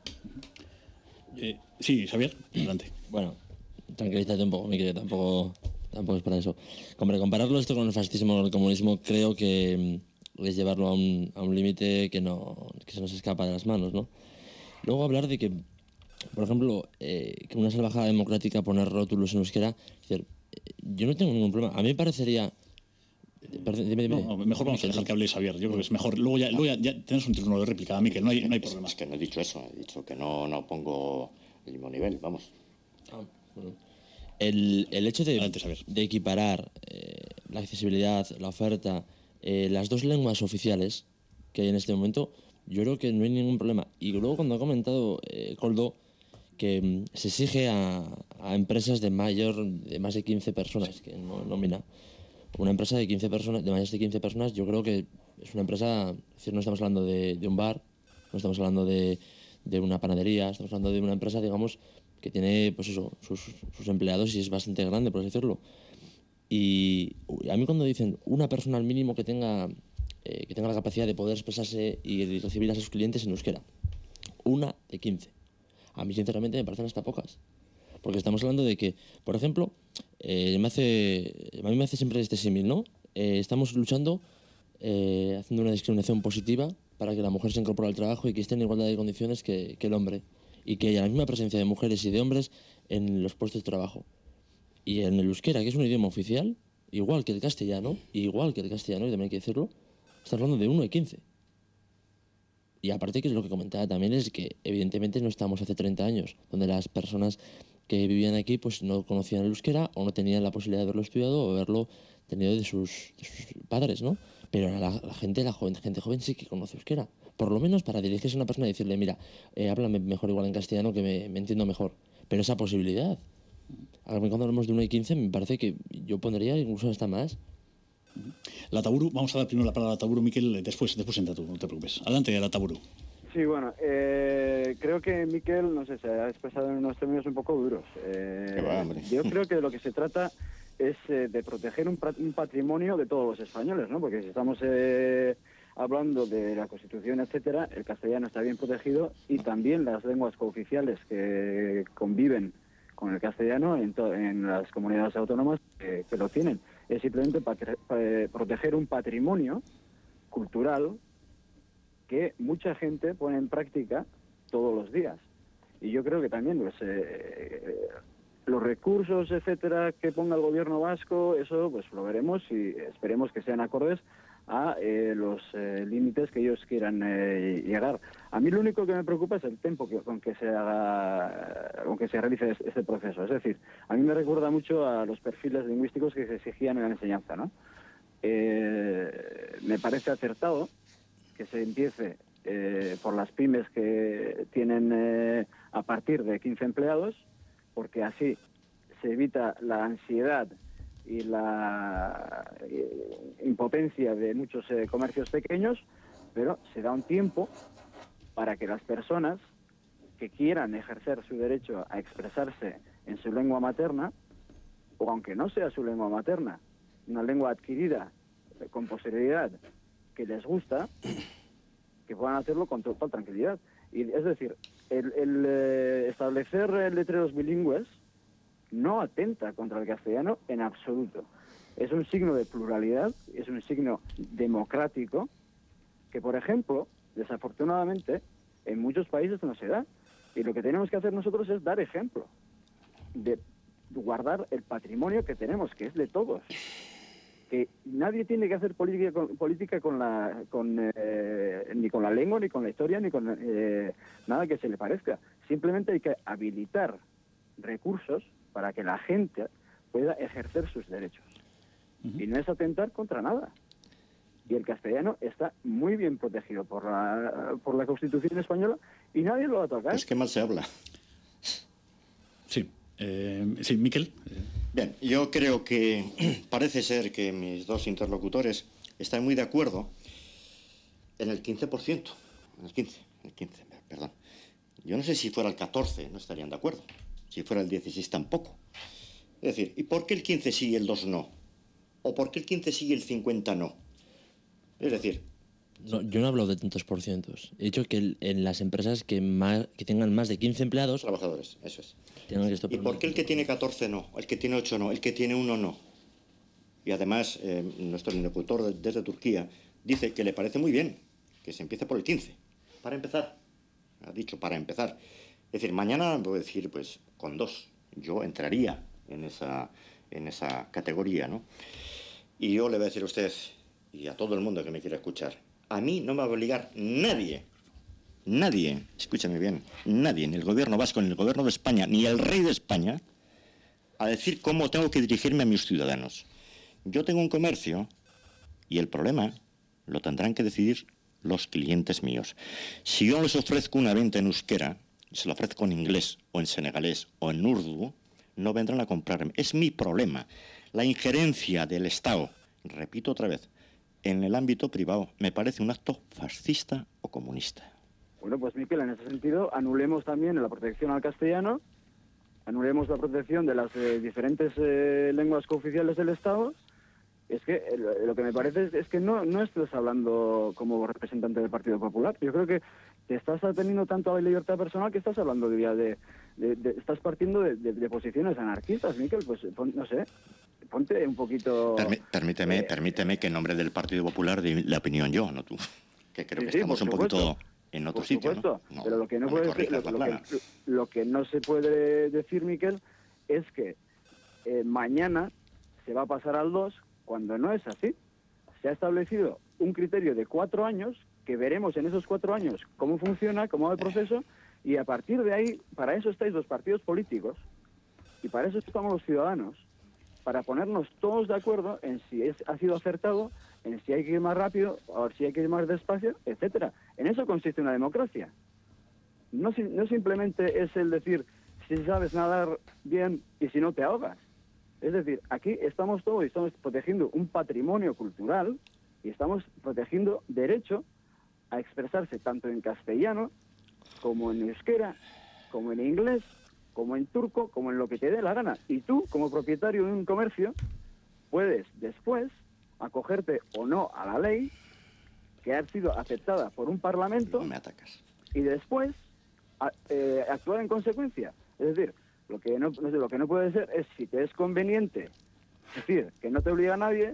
Eh, sí, Xavier, adelante. Bueno, tranquilízate un poco, Miquel, tampoco, tampoco es para eso. Hombre, compararlo esto con el fascismo o el comunismo creo que es llevarlo a un, a un límite que, no, que se nos escapa de las manos, ¿no? Luego hablar de que, por ejemplo, eh, que una salvajada democrática poner rótulos en euskera, es decir, yo no tengo ningún problema. A mí me parecería... Dime, dime. No, mejor vamos a dejar que hable Xavier. Yo creo que es mejor. Luego ya, luego ya, ya tenemos un turno de réplica, Miquel. No hay, no hay problema. Es que no he dicho eso. He dicho que no, no pongo el mismo nivel. Vamos. Ah, bueno. el, el hecho de, Adelante, de equiparar eh, la accesibilidad, la oferta, eh, las dos lenguas oficiales que hay en este momento, yo creo que no hay ningún problema. Y luego cuando ha comentado eh, Koldo que mm, se exige a, a empresas de mayor de más de quince personas, que no nómina. Una empresa de quince personas, de más de quince personas, yo creo que es una empresa, es decir, no estamos hablando de, de un bar, no estamos hablando de, de una panadería, estamos hablando de una empresa, digamos, que tiene, pues eso, sus, sus empleados y es bastante grande, por así decirlo. Y a mí cuando dicen una persona al mínimo que tenga, eh, que tenga la capacidad de poder expresarse y recibir a sus clientes en euskera, una de quince. A mí, sinceramente, me parecen hasta pocas. Porque estamos hablando de que, por ejemplo, eh, me hace, a mí me hace siempre este símil, ¿no? Eh, estamos luchando, eh, haciendo una discriminación positiva para que la mujer se incorpore al trabajo y que esté en igualdad de condiciones que, que el hombre. Y que haya la misma presencia de mujeres y de hombres en los puestos de trabajo. Y en el euskera, que es un idioma oficial, igual que el castellano, igual que el castellano, y también hay que decirlo, está hablando de uno y quince. Y aparte, que es lo que comentaba también, es que evidentemente no estamos hace treinta años, donde las personas que vivían aquí pues no conocían el euskera o no tenían la posibilidad de haberlo estudiado o haberlo tenido de sus, de sus padres, ¿no? Pero ahora la, la gente, la joven, gente joven sí que conoce euskera. Por lo menos para dirigirse a una persona y decirle, mira, eh, háblame mejor igual en castellano que me, me entiendo mejor. Pero esa posibilidad. A mí cuando hablamos de uno y quince me parece que yo pondría incluso hasta más. La Taburu, vamos a dar primero la palabra a la Taburu, Miquel, después, después entra tú, no te preocupes. Adelante, la Taburu. Sí, bueno, eh, creo que Miquel, no sé, se ha expresado en unos términos un poco duros. Eh, Qué va, hombre. yo creo que de lo que se trata es eh, de proteger un, un patrimonio de todos los españoles, ¿no? Porque si estamos eh, hablando de la Constitución, etcétera, el castellano está bien protegido y también las lenguas cooficiales que conviven con el castellano en, en las comunidades autónomas que, que lo tienen. Es simplemente para, para proteger un patrimonio cultural que mucha gente pone en práctica todos los días. Y yo creo que también pues, eh, los recursos, etcétera, que ponga el gobierno vasco, eso pues lo veremos y esperemos que sean acordes a eh, los eh, límites que ellos quieran eh, llegar. A mí lo único que me preocupa es el tiempo que, con que se haga, con que se realice este proceso. Es decir, a mí me recuerda mucho a los perfiles lingüísticos que se exigían en la enseñanza, ¿no? Eh, me parece acertado que se empiece eh, por las pymes que tienen eh, a partir de quince empleados, porque así se evita la ansiedad y la eh, impotencia de muchos eh, comercios pequeños, pero se da un tiempo para que las personas que quieran ejercer su derecho a expresarse en su lengua materna, o aunque no sea su lengua materna, una lengua adquirida eh, con posterioridad que les gusta, que puedan hacerlo con total tranquilidad. Y es decir, el, el eh, establecer letreros bilingües no atenta contra el castellano en absoluto. Es un signo de pluralidad, es un signo democrático que, por ejemplo, desafortunadamente, en muchos países no se da. Y lo que tenemos que hacer nosotros es dar ejemplo de guardar el patrimonio que tenemos, que es de todos. Que nadie tiene que hacer política con, política con la con eh, ni con la lengua, ni con la historia, ni con eh, nada que se le parezca. Simplemente hay que habilitar recursos para que la gente pueda ejercer sus derechos. Uh-huh. Y no es atentar contra nada. Y el castellano está muy bien protegido por la por la Constitución española y nadie lo va a tocar. Es que mal se habla. Sí. Eh, sí, Miquel. Bien, yo creo que parece ser que mis dos interlocutores están muy de acuerdo en el quince por ciento. En el quince, en el quince, perdón. Yo no sé si fuera el catorce, no estarían de acuerdo. Si fuera el dieciséis, tampoco. Es decir, ¿y por qué el quince sí y el dos no? ¿O por qué el quince sí y el cincuenta no? Es decir... No, yo no hablo de tantos por cientos. He dicho que el, en las empresas que más que tengan más de quince empleados... Trabajadores, eso es. Tienen que ¿Y por qué el que tiene catorce no? El que tiene ocho no? El que tiene uno no? Y además, eh, nuestro interlocutor desde Turquía dice que le parece muy bien que se empiece por el quince. Para empezar. Ha dicho para empezar. Es decir, mañana voy a decir, pues, con dos. Yo entraría en esa, en esa categoría, ¿no? Y yo le voy a decir a usted y a todo el mundo que me quiera escuchar, a mí no me va a obligar nadie, nadie, escúchame bien, nadie, ni el gobierno vasco, ni el gobierno de España, ni el rey de España, a decir cómo tengo que dirigirme a mis ciudadanos. Yo tengo un comercio y el problema lo tendrán que decidir los clientes míos. Si yo les ofrezco una venta en euskera, se la ofrezco en inglés, o en senegalés, o en urdu, no vendrán a comprarme. Es mi problema. La injerencia del Estado, repito otra vez, en el ámbito privado, me parece un acto fascista o comunista. Bueno, pues Miquel, en ese sentido, anulemos también la protección al castellano, anulemos la protección de las eh, diferentes eh, lenguas cooficiales del Estado. Es que eh, lo que me parece es, es que no, no estás hablando como representante del Partido Popular. Yo creo que te estás teniendo tanto a la libertad personal que estás hablando de, de, de, de estás partiendo de, de, de posiciones anarquistas, Miquel. Pues pon, no sé, ponte un poquito... Permí, permíteme, eh, permíteme que en nombre del Partido Popular dé la opinión yo, no tú. Que creo sí, que sí, estamos un poquito en otro por sitio, supuesto, ¿no? No, pero lo que no, no puede decir, lo, lo, que, lo que no se puede decir, Miquel, es que eh, mañana se va a pasar al dos, cuando no es así. Se ha establecido un criterio de cuatro años, que veremos en esos cuatro años cómo funciona, cómo va el proceso, y a partir de ahí, para eso estáis los partidos políticos, y para eso estamos los ciudadanos, para ponernos todos de acuerdo en si es, ha sido acertado, en si hay que ir más rápido, o si hay que ir más despacio, etcétera. En eso consiste una democracia. No, no simplemente es el decir, si sabes nadar bien y si no te ahogas. Es decir, aquí estamos todos y estamos protegiendo un patrimonio cultural y estamos protegiendo derecho a expresarse tanto en castellano, como en euskera, como en inglés, como en turco, como en lo que te dé la gana. Y tú, como propietario de un comercio, puedes después acogerte o no a la ley que ha sido aceptada por un parlamento. No me atacas. Y después a, eh, actuar en consecuencia. Es decir, lo que no, no sé, lo que no puede ser es, si te es conveniente, es decir, que no te obliga a nadie,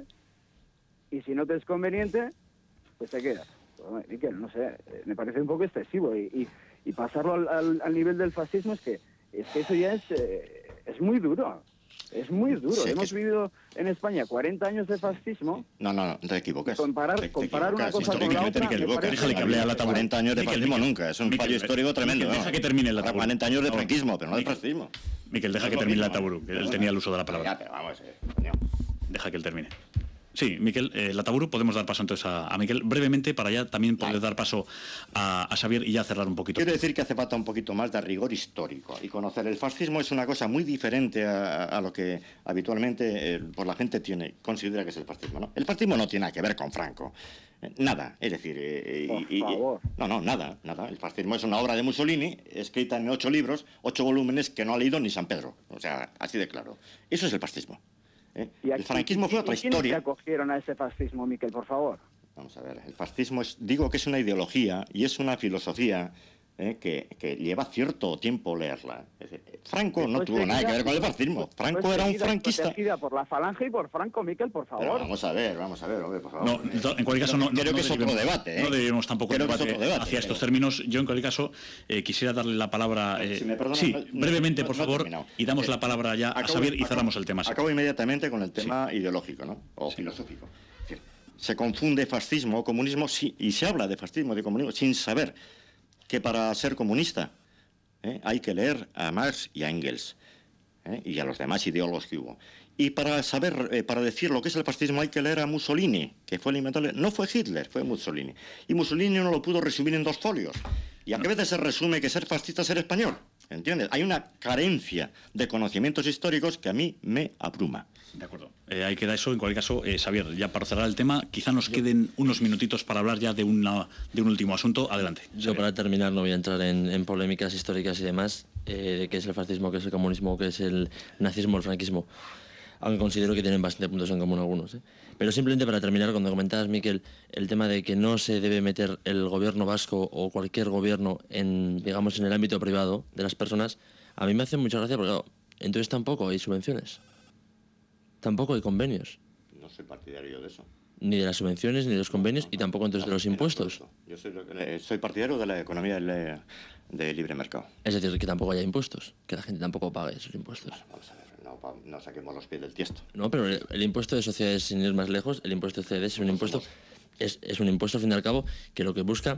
y si no te es conveniente, pues te quedas. Pues, Miquel, no sé, me parece un poco excesivo, y, y, y pasarlo al, al, al nivel del fascismo es que, es que eso ya es, eh, es muy duro. Es muy duro. Sí, Hemos es... vivido en España cuarenta años de fascismo. No, no, no, te equivocas. Comparar, te, te comparar equivocas. una cosa con la otra... Miquel, déjale que hable a la tabla. cuarenta años de Miquel, fascismo Miquel, nunca. Es un Miquel, fallo histórico tremendo. Miquel, ¿no? deja que termine la Habrá tabla. cuarenta años de No, franquismo, pero no de Miquel, fascismo. Miquel, deja No que es termine lo la mismo, taburu, que ¿no? él tenía el uso de la palabra. Ya, pero vamos, eh, coño. Deja que él termine. Sí, Miquel, eh, la taburu, podemos dar paso entonces a, a Miquel brevemente para ya también poder Vale. dar paso a, a Xavier y ya cerrar un poquito. Quiero decir que hace falta un poquito más de rigor histórico y conocer. El fascismo es una cosa muy diferente a, a lo que habitualmente eh, por la gente tiene, considera que es el fascismo, ¿no? El fascismo no tiene nada que ver con Franco. Eh, nada, es decir... Eh, por y, y, favor. No, no, nada, nada. El fascismo es una obra de Mussolini, escrita en ocho libros, ocho volúmenes que no ha leído ni San Pedro. O sea, así de claro. Eso es el fascismo. ¿eh? Y aquí, el franquismo fue otra ¿y quiénes historia. se acogieron a ese fascismo, Miquel, por favor? Vamos a ver, el fascismo es, digo que es una ideología y es una filosofía eh, que, que lleva cierto tiempo leerla. Es decir, Franco no Después tuvo seguida- nada que ver con el fascismo. Franco después era un seguida y franquista. protegida por la Falange y por Franco, Miquel, por Pero favor. vamos a ver, vamos a ver, hombre, por favor. No, en cualquier caso, no, no, creo no que es otro derivemos- debate. ¿eh? No debemos tampoco Creo que es debate otro debate, hacia estos pero- términos. Yo, en cualquier caso, eh, quisiera darle la palabra. eh, Si me perdonan, sí, no- no- brevemente, no- por no he favor, terminado. y damos Eh, la palabra ya a acabo- Xavier y acabo- cerramos el tema. sí. Acabo inmediatamente con el tema ideológico, ¿no? O filosófico. Es decir, se confunde fascismo o comunismo si- y se habla de fascismo y de comunismo sin saber que para ser comunista ¿eh? hay que leer a Marx y a Engels ¿eh? y a los demás ideólogos que hubo. Y para saber, eh, para decir lo que es el fascismo hay que leer a Mussolini, que fue el inventor. No fue Hitler, fue Mussolini. Y Mussolini no lo pudo resumir en dos folios. Y a veces se resume que ser fascista es ser español. ¿Entiendes? Hay una carencia de conocimientos históricos que a mí me abruma. De acuerdo. Eh, ahí queda eso. En cualquier caso, eh, Xavier, ya para cerrar el tema, quizá nos queden unos minutitos para hablar ya de, una, de un último asunto. Adelante. Yo Xavier. para terminar no voy a entrar en, en polémicas históricas y demás, eh, de qué es el fascismo, qué es el comunismo, qué es el nazismo, el franquismo, aunque considero que tienen bastante puntos en común algunos. ¿eh? Pero simplemente para terminar, cuando comentabas, Miquel, el tema de que no se debe meter el gobierno vasco o cualquier gobierno en, digamos, en el ámbito privado de las personas, a mí me hace mucha gracia porque, claro, entonces tampoco hay subvenciones, tampoco hay convenios, No soy partidario de eso. ni de las subvenciones, ni de los convenios, y tampoco entonces de los impuestos. Yo soy, eh, soy partidario de la economía de, de libre mercado. Es decir, que tampoco haya impuestos, que la gente tampoco pague esos impuestos. Vamos a ver, no, pa- no saquemos los pies del tiesto. No, pero el, el impuesto de sociedades, sin ir más lejos, el impuesto de C D S es un impuesto, es, es un impuesto, al fin y al cabo, que lo que busca,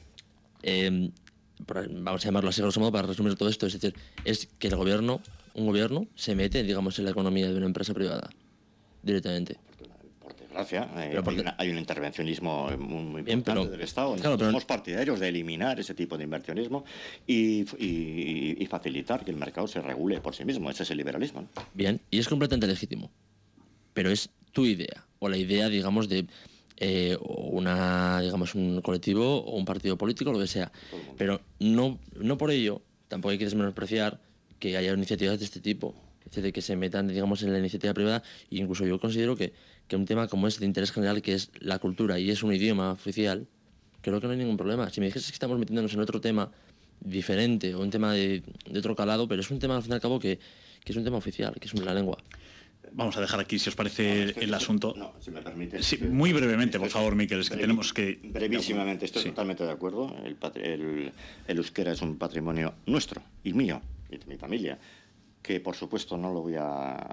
eh, por- vamos a llamarlo así grosso modo para resumir todo esto, es decir, es que el gobierno, un gobierno, se mete, digamos, en la economía de una empresa privada, directamente. Por desgracia, eh, Pero porque- hay, una- hay un intervencionismo muy, muy Bien, importante pero- del Estado. claro, Nosotros pero- somos partidarios de eliminar ese tipo de inversionismo y, y- y facilitar que el mercado se regule por sí mismo. Ese es el liberalismo, ¿no? Bien, y es completamente legítimo, pero es tu idea, o la idea, digamos, de eh, o una, digamos, un colectivo o un partido político, lo que sea. Pero no, no por ello, tampoco hay que desmenospreciar que haya iniciativas de este tipo, es decir, que se metan, digamos, en la iniciativa privada, e incluso yo considero que, que un tema como es de interés general, que es la cultura y es un idioma oficial, creo que no hay ningún problema. Si me dijeses que estamos metiéndonos en otro tema diferente o un tema de, de otro calado, pero es un tema, al fin y al cabo, que, que es un tema oficial, que es la lengua. Vamos a dejar aquí, si os parece, Estoy- el asunto. No, si me permite. Sí, muy brevemente, por favor, Miquel, es que Brevi- tenemos que... Brevísimamente, estoy Sí. totalmente de acuerdo. El, patri- el, el euskera es un patrimonio nuestro y mío y de mi familia, que por supuesto no lo voy a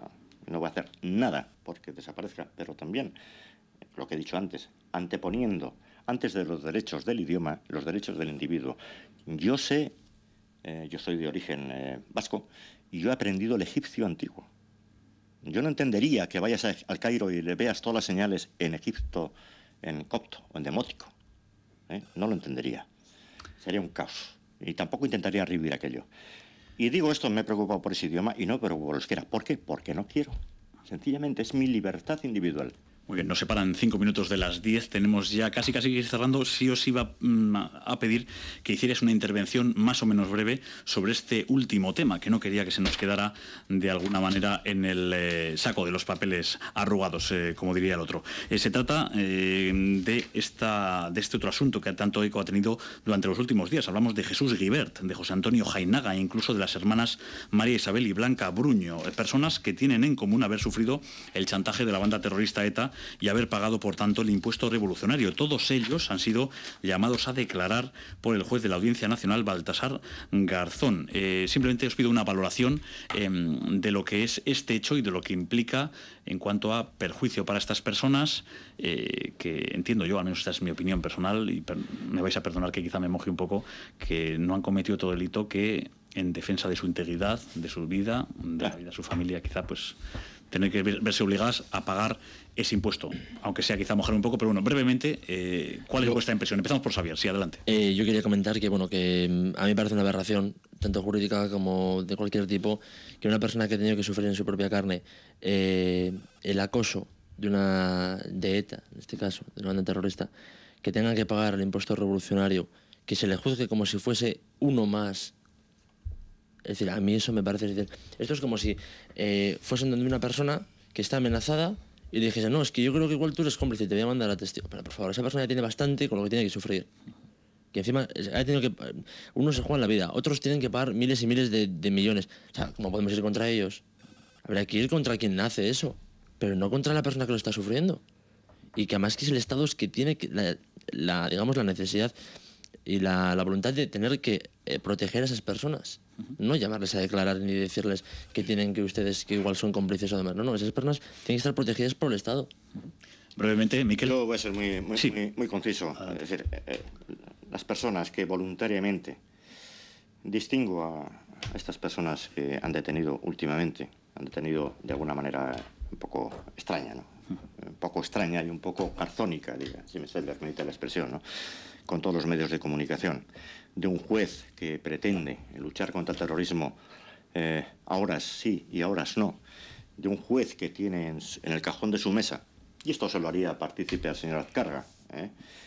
no voy a hacer nada porque desaparezca, pero también, lo que he dicho antes, anteponiendo, antes de los derechos del idioma, los derechos del individuo. Yo sé, eh, yo soy de origen eh, vasco, y yo he aprendido el egipcio antiguo. Yo no entendería que vayas a, al Cairo y le veas todas las señales en Egipto, en copto o en demótico. ¿eh? No lo entendería. Sería un caos. Y tampoco intentaría revivir aquello. Y digo esto, me he preocupado por ese idioma y no me preocupo por el euskera. ¿Por qué? Porque no quiero. Sencillamente es mi libertad individual. Muy bien, nos separan cinco minutos de las diez, tenemos ya casi casi que ir cerrando. Sí os iba mm, a pedir que hicierais una intervención más o menos breve sobre este último tema, que no quería que se nos quedara de alguna manera en el eh, saco de los papeles arrugados, eh, como diría el otro. Eh, se trata eh, de, esta, de este otro asunto que tanto eco ha tenido durante los últimos días. Hablamos de Jesús Guibert, de José Antonio Jainaga e incluso de las hermanas María Isabel y Blanca Bruño, eh, personas que tienen en común haber sufrido el chantaje de la banda terrorista ETA y haber pagado, por tanto, el impuesto revolucionario. Todos ellos han sido llamados a declarar por el juez de la Audiencia Nacional, Baltasar Garzón. Eh, simplemente os pido una valoración eh, de lo que es este hecho y de lo que implica en cuanto a perjuicio para estas personas, eh, que entiendo yo, al menos esta es mi opinión personal, y per me vais a perdonar que quizá me moje un poco, que no han cometido todo delito, que en defensa de su integridad, de su vida, de la vida de su familia, quizá pues tener que verse obligadas a pagar ese impuesto, aunque sea quizá mojar un poco, pero bueno, brevemente, eh, ¿cuál es yo, vuestra impresión? Empezamos por Xavier, sí, adelante. Eh, yo quería comentar que, bueno, que a mí me parece una aberración, tanto jurídica como de cualquier tipo, que una persona que ha tenido que sufrir en su propia carne eh, el acoso de una de ETA, en este caso, de una banda terrorista, que tenga que pagar el impuesto revolucionario, que se le juzgue como si fuese uno más. Es decir, a mí eso me parece... Decir, esto es como si eh, fuesen donde una persona que está amenazada y dijese, no, es que yo creo que igual tú eres cómplice y te voy a mandar a testigo. Pero por favor, esa persona ya tiene bastante con lo que tiene que sufrir. Que encima ha tenido que... Unos se juegan la vida, otros tienen que pagar miles y miles de, de millones. O sea, ¿cómo podemos ir contra ellos? Habrá que ir contra quien hace eso, pero no contra la persona que lo está sufriendo. Y que además que es el Estado es que tiene que, la, la, digamos, la necesidad y la, la voluntad de tener que eh, proteger a esas personas. No llamarles a declarar ni decirles que tienen que ustedes que igual son cómplices o demás. No, no, esas personas tienen que estar protegidas por el Estado. Brevemente, Miquel. Yo voy a ser muy, muy, sí. muy, muy conciso. Adelante. Es decir, eh, las personas que voluntariamente, distingo a, a estas personas que han detenido últimamente, han detenido de alguna manera un poco extraña, ¿no? Un poco extraña y un poco garzónica, diga, si me se me permite la expresión, ¿no? Con todos los medios de comunicación, de un juez que pretende luchar contra el terrorismo, eh, ahora sí y ahora no, de un juez que tiene en, en el cajón de su mesa, y esto se lo haría partícipe al señor Azcárraga, ¿eh?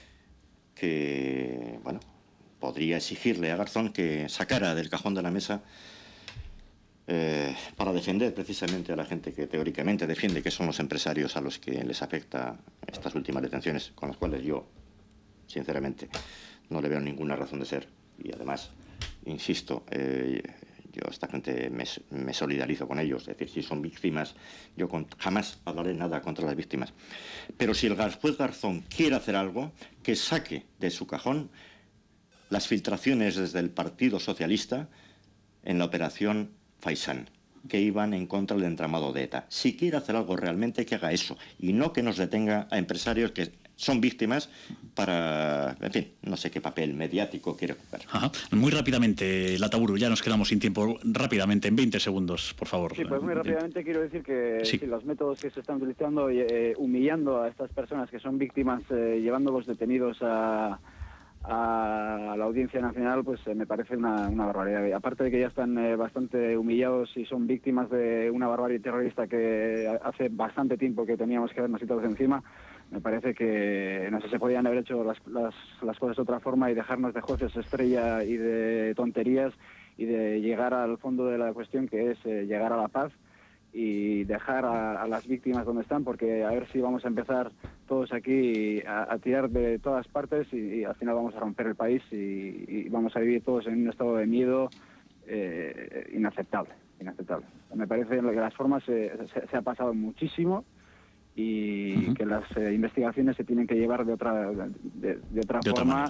que, bueno, podría exigirle a Garzón que sacara del cajón de la mesa eh, para defender precisamente a la gente que teóricamente defiende, que son los empresarios a los que les afecta estas últimas detenciones, con las cuales yo, sinceramente, no le veo ninguna razón de ser. Y además, insisto, eh, yo a esta gente me, me solidarizo con ellos. Es decir, si son víctimas, yo con, jamás hablaré nada contra las víctimas. Pero si el juez Garzón quiere hacer algo, que saque de su cajón las filtraciones desde el Partido Socialista en la operación Faisán, que iban en contra del entramado de ETA. Si quiere hacer algo realmente, que haga eso, y no que nos detenga a empresarios que son víctimas para, en fin, no sé qué papel mediático quiere jugar. Ajá. Muy rápidamente, Lataburu, ya nos quedamos sin tiempo. Rápidamente, en veinte segundos, por favor. Sí, pues muy rápidamente quiero decir que sí. Sí, los métodos que se están utilizando, eh, humillando a estas personas que son víctimas, eh, llevándolos detenidos a, a la Audiencia Nacional, pues eh, me parece una, una barbaridad. Aparte de que ya están eh, bastante humillados y son víctimas de una barbarie terrorista que hace bastante tiempo que teníamos que habernos quitado de encima, me parece que no sé, se podían haber hecho las, las, las cosas de otra forma y dejarnos de jueces estrella y de tonterías y de llegar al fondo de la cuestión, que es eh, llegar a la paz y dejar a, a las víctimas donde están, porque a ver si vamos a empezar todos aquí a, a tirar de todas partes y, y al final vamos a romper el país y, y vamos a vivir todos en un estado de miedo eh, inaceptable, inaceptable. Me parece que las formas se, se, se ha pasado muchísimo y uh-huh. que las eh, investigaciones se tienen que llevar de otra de, de otra de forma, otra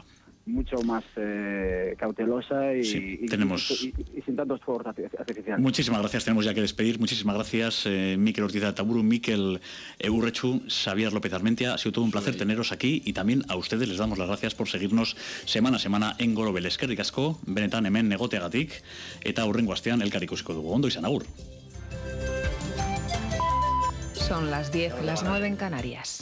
mucho más eh, cautelosa y, Sí, y, tenemos... y, y, y sin tantos fuegos artificiales. Muchísimas gracias, tenemos ya que despedir. Muchísimas gracias, eh, Mikel Ortiz de Ataburu, Mikel Urrechu, Xavier López Armentia. Ha sido todo un placer teneros aquí y también a ustedes les damos las gracias por seguirnos semana a semana en Gorobel. Eskerrik asko, benetan hemen egoteagatik eta hurrengo astean elkar ikusiko dugu. Ondo izan, agur. Son las diez, las nueve en Canarias.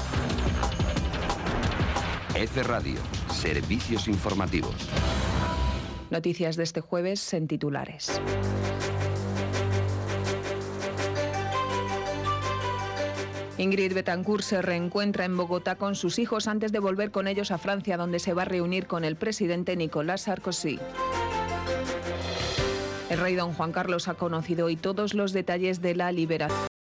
F Radio, servicios informativos. Noticias de este jueves en titulares. Ingrid Betancourt se reencuentra en Bogotá con sus hijos antes de volver con ellos a Francia, donde se va a reunir con el presidente Nicolas Sarkozy. El rey don Juan Carlos ha conocido hoy todos los detalles de la liberación